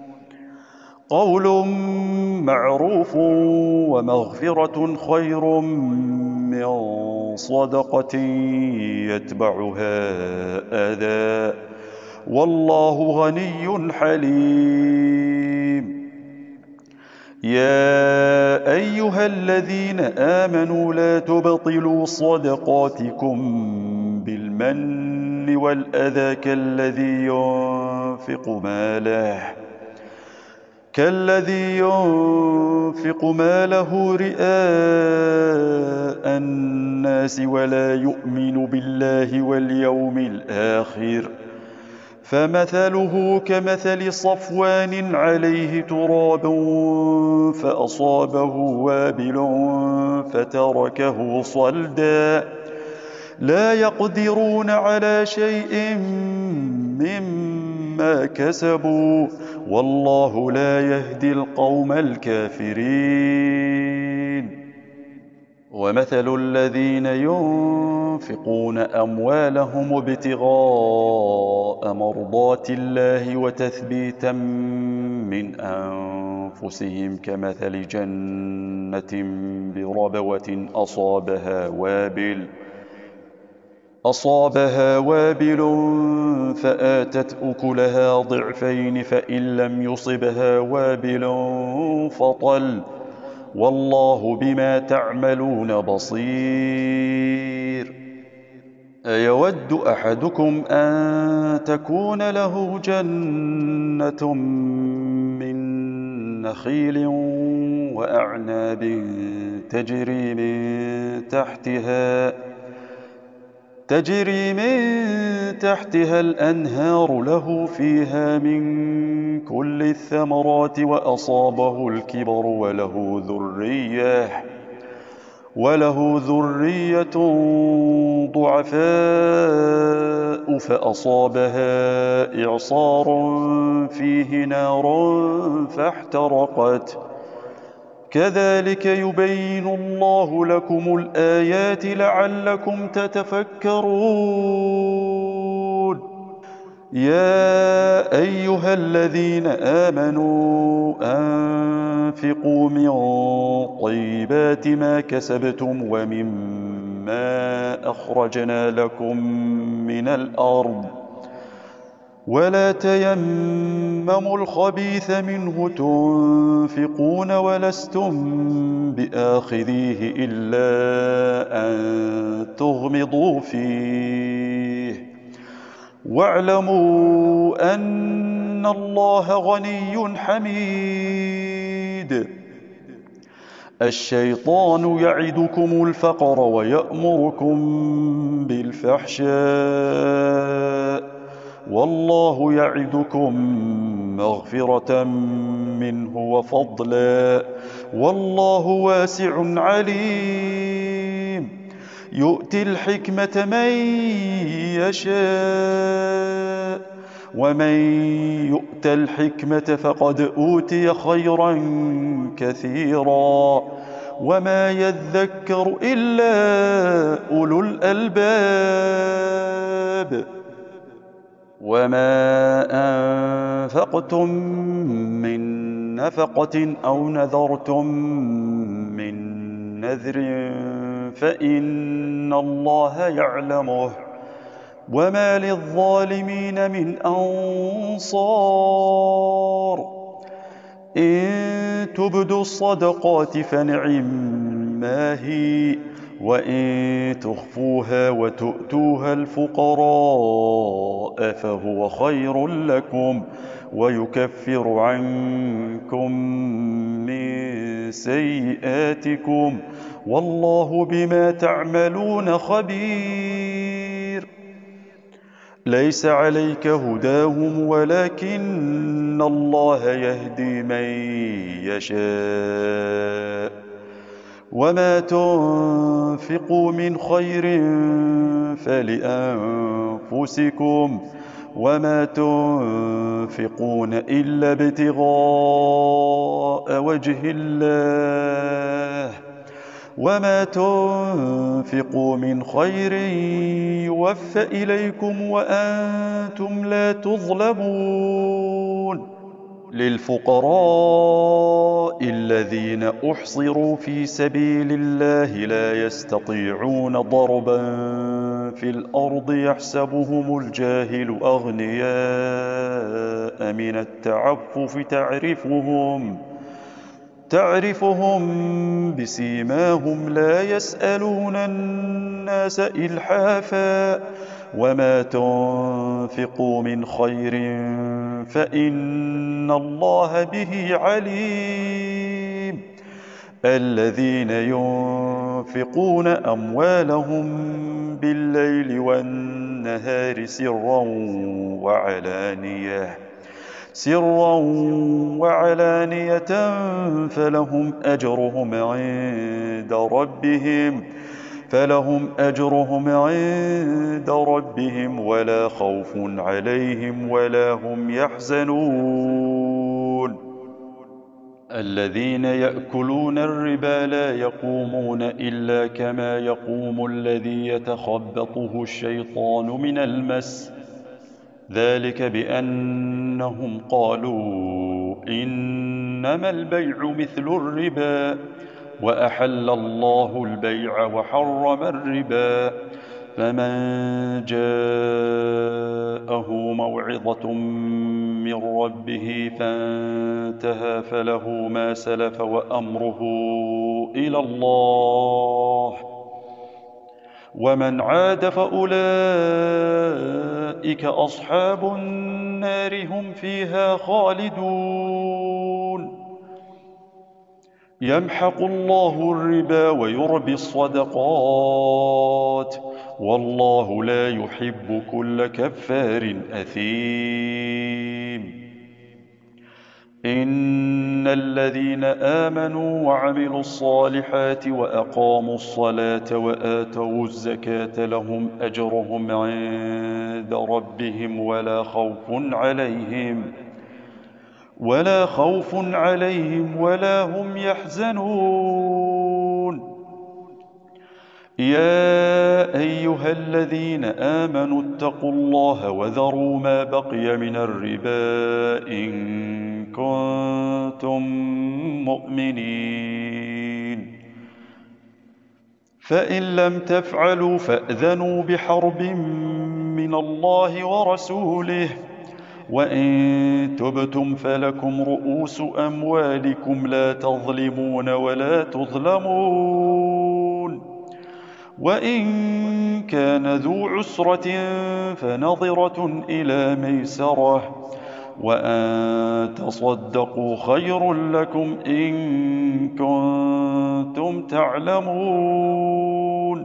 قول معروف ومغفرة خير من صدقة يتبعها أذى والله غني حليم. يا أيها الذين آمنوا لا تبطلوا صدقاتكم بالمن والأذى كالذي ينفق ماله رئاء الناس ولا يؤمن بالله واليوم الآخر فمثله كمثل صفوان عليه تراب فأصابه وابل فتركه صلدا لا يقدرون على شيء مما كسبوا والله لا يهدي القوم الكافرين. ومثل الذين ينفقون أموالهم ابتغاء مرضات الله وتثبيتا من أنفسهم كمثل جنة بربوة أصابها وابل فآتت أكلها ضعفين فإن لم يصبها وابل فطل والله بما تعملون بصير. أيود أحدكم أن تكون له جنة من نخيل وأعناب تجري من تحتها الأنهار له فيها من كل الثمرات وأصابه الكبر وله ذرية ضعفاء فأصابها إعصار فيه نار فاحترقت كذلك يبين الله لكم الآيات لعلكم تتفكرون. يا أيها الذين آمنوا أنفقوا من طيبات ما كسبتم ومما أخرجنا لكم من الأرض ولا تيمموا الخبيث منه تنفقون ولستم بآخذيه إلا أن تغمضوا فيه واعلموا أن الله غني حميد. الشيطان يعدكم الفقر ويأمركم بالفحشاء والله يعدكم مغفرة منه وفضلا والله واسع عليم يؤتي الحكمة من يشاء ومن يؤت الحكمة فقد أوتي خيرا كثيرا وما يذكر إلا أولو الألباب وما أنفقتم من نفقة أو نذرتم من نذر فإن الله يعلمه وما للظالمين من أنصار إن تبدوا الصدقات فنعما هي وإن تخفوها وتؤتوها الفقراء فهو خير لكم ويكفر عنكم من سيئاتكم والله بما تعملون خبير ليس عليك هداهم ولكن الله يهدي من يشاء وما تنفقوا من خير فلأنفسكم وما تنفقون إلا ابتغاء وجه الله وما تنفقوا من خير يوفى إليكم وأنتم لا تظلمون للفقراء الذين أحصروا في سبيل الله لا يستطيعون ضربا في الأرض يحسبهم الجاهل أغنياء من التعفف تعرفهم بسيماهم لا يسألون الناس إلحافا وما تنفقوا من خير فإن الله به عليم الذين ينفقون أموالهم بالليل والنهار سرا وعلانية فلهم أجرهم عند ربهم ولا خوف عليهم ولا هم يحزنون الذين يأكلون الربا لا يقومون إلا كما يقوم الذي يتخبطه الشيطان من المس ذلك بأنهم قالوا إنما البيع مثل الربا وأحل الله البيع وحرم الربا فمن جاءه موعظة من ربه فانتهى فله ما سلف وأمره إلى الله ومن عاد فأولئك أصحاب النار هم فيها خالدون يمحق الله الربا ويربي الصدقات والله لا يحب كل كفار أثيم إن الذين آمنوا وعملوا الصالحات وأقاموا الصلاة وآتوا الزكاة لهم أجرهم عند ربهم ولا خوف عليهم ولا هم يحزنون يا أيها الذين آمنوا اتقوا الله وذروا ما بقي من الربا إن كنتم مؤمنين فإن لم تفعلوا فأذنوا بحرب من الله ورسوله وإن تبتم فلكم رؤوس أموالكم لا تظلمون ولا تظلمون وإن كان ذو عسرة فنظرة إلى ميسرة وأن تصدقوا خير لكم إن كنتم تعلمون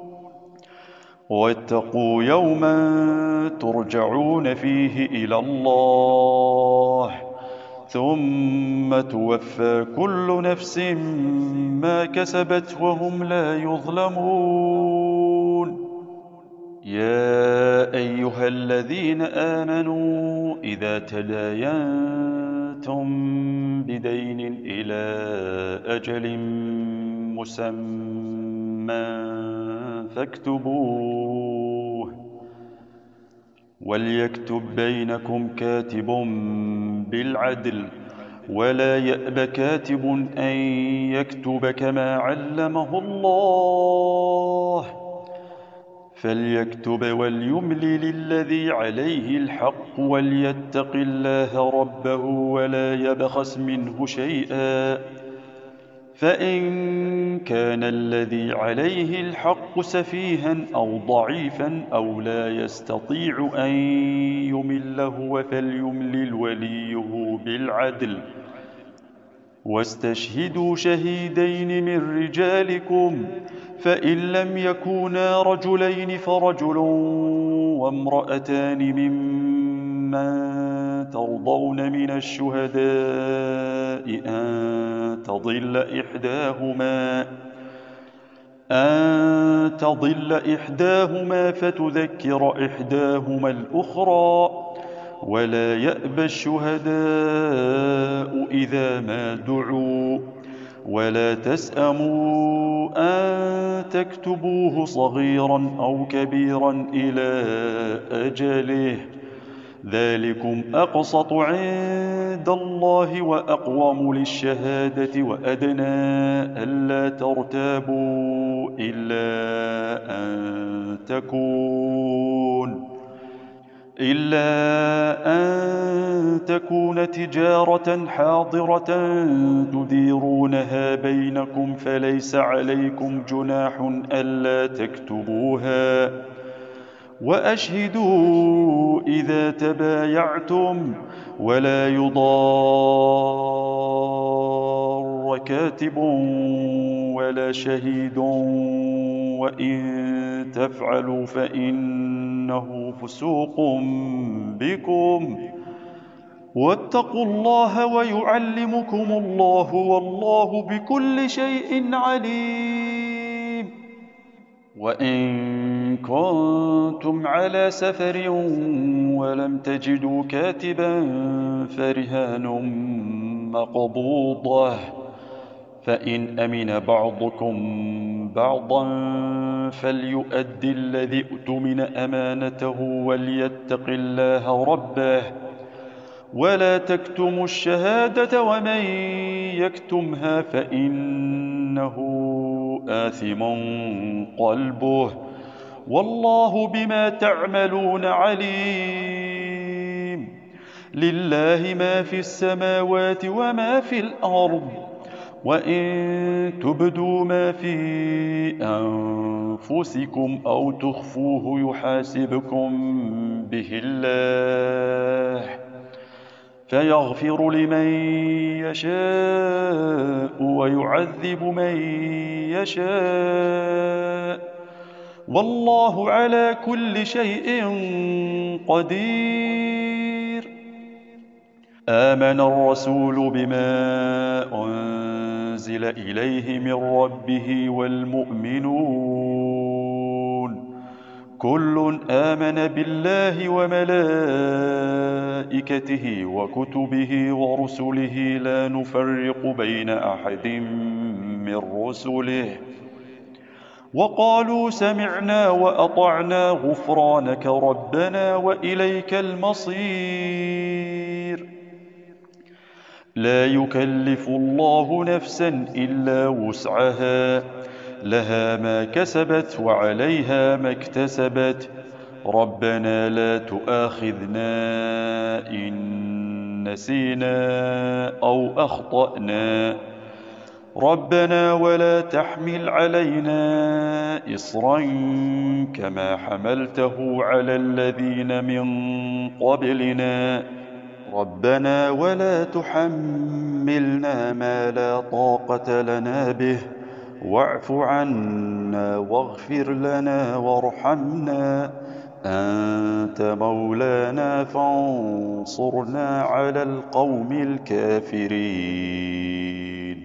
واتقوا يوما ترجعون فيه إلى الله ثم توفى كل نفس ما كسبت وهم لا يظلمون يا أيها الذين آمنوا إذا تداينتم بدين إلى أجل مسمى فاكتبوه وليكتب بينكم كاتب بالعدل ولا يأب كاتب أن يكتب كما علمه الله فليكتب وليملل الذي عليه الحق وليتق الله ربه ولا يبخس منه شيئا فإن كان الذي عليه الحق سفيها أو ضعيفا أو لا يستطيع أن يمله فليملل وليه بالعدل واستشهدوا شهيدين من رجالكم فإن لم يكونا رجلين فرجل وامرأتان ممن ترضون من الشهداء أن تضل إحداهما فتذكر إحداهما الأخرى ولا يأبى الشهداء إذا ما دعوا ولا تسأموا أن تكتبوه صغيرا أو كبيرا إلى أجله ذلكم أقسط عند الله وأقوم للشهادة وأدنى ألا ترتابوا إلا أن تكون تجارة حاضرة تديرونها بينكم فليس عليكم جناح ألا تكتبوها وأشهدوا إذا تبايعتم ولا يضار كاتب ولا شهيد وإن تفعلوا فإنه فسوق بكم واتقوا الله ويعلمكم الله والله بكل شيء عليم وإن كنتم على سفر ولم تجدوا كاتبا فرهان مقبوضة فإن أمن بعضكم بعضا فليؤد الذي اؤتمن أمانته وليتق الله ربه ولا تكتموا الشهادة ومن يكتمها فإنه آثم قلبه والله بما تعملون عليم لله ما في السماوات وما في الأرض وإن تبدوا ما في أنفسكم أو تخفوه يحاسبكم به الله فيغفر لمن يشاء ويعذب من يشاء والله على كل شيء قدير آمن الرسول بما أنزل إليه من ربه والمؤمنون كل آمن بالله وملائكته وكتبه ورسله لا نفرق بين أحد من رسله وقالوا سمعنا وأطعنا غفرانك ربنا وإليك المصير لا يكلف الله نفسا إلا وسعها لها ما كسبت وعليها ما اكتسبت ربنا لا تؤاخذنا إن نسينا أو أخطأنا ربنا ولا تحمل علينا إصرا كما حملته على الذين من قبلنا ربنا ولا تحملنا ما لا طاقة لنا به واعف عنا واغفر لنا وارحمنا أنت مولانا فانصرنا على القوم الكافرين.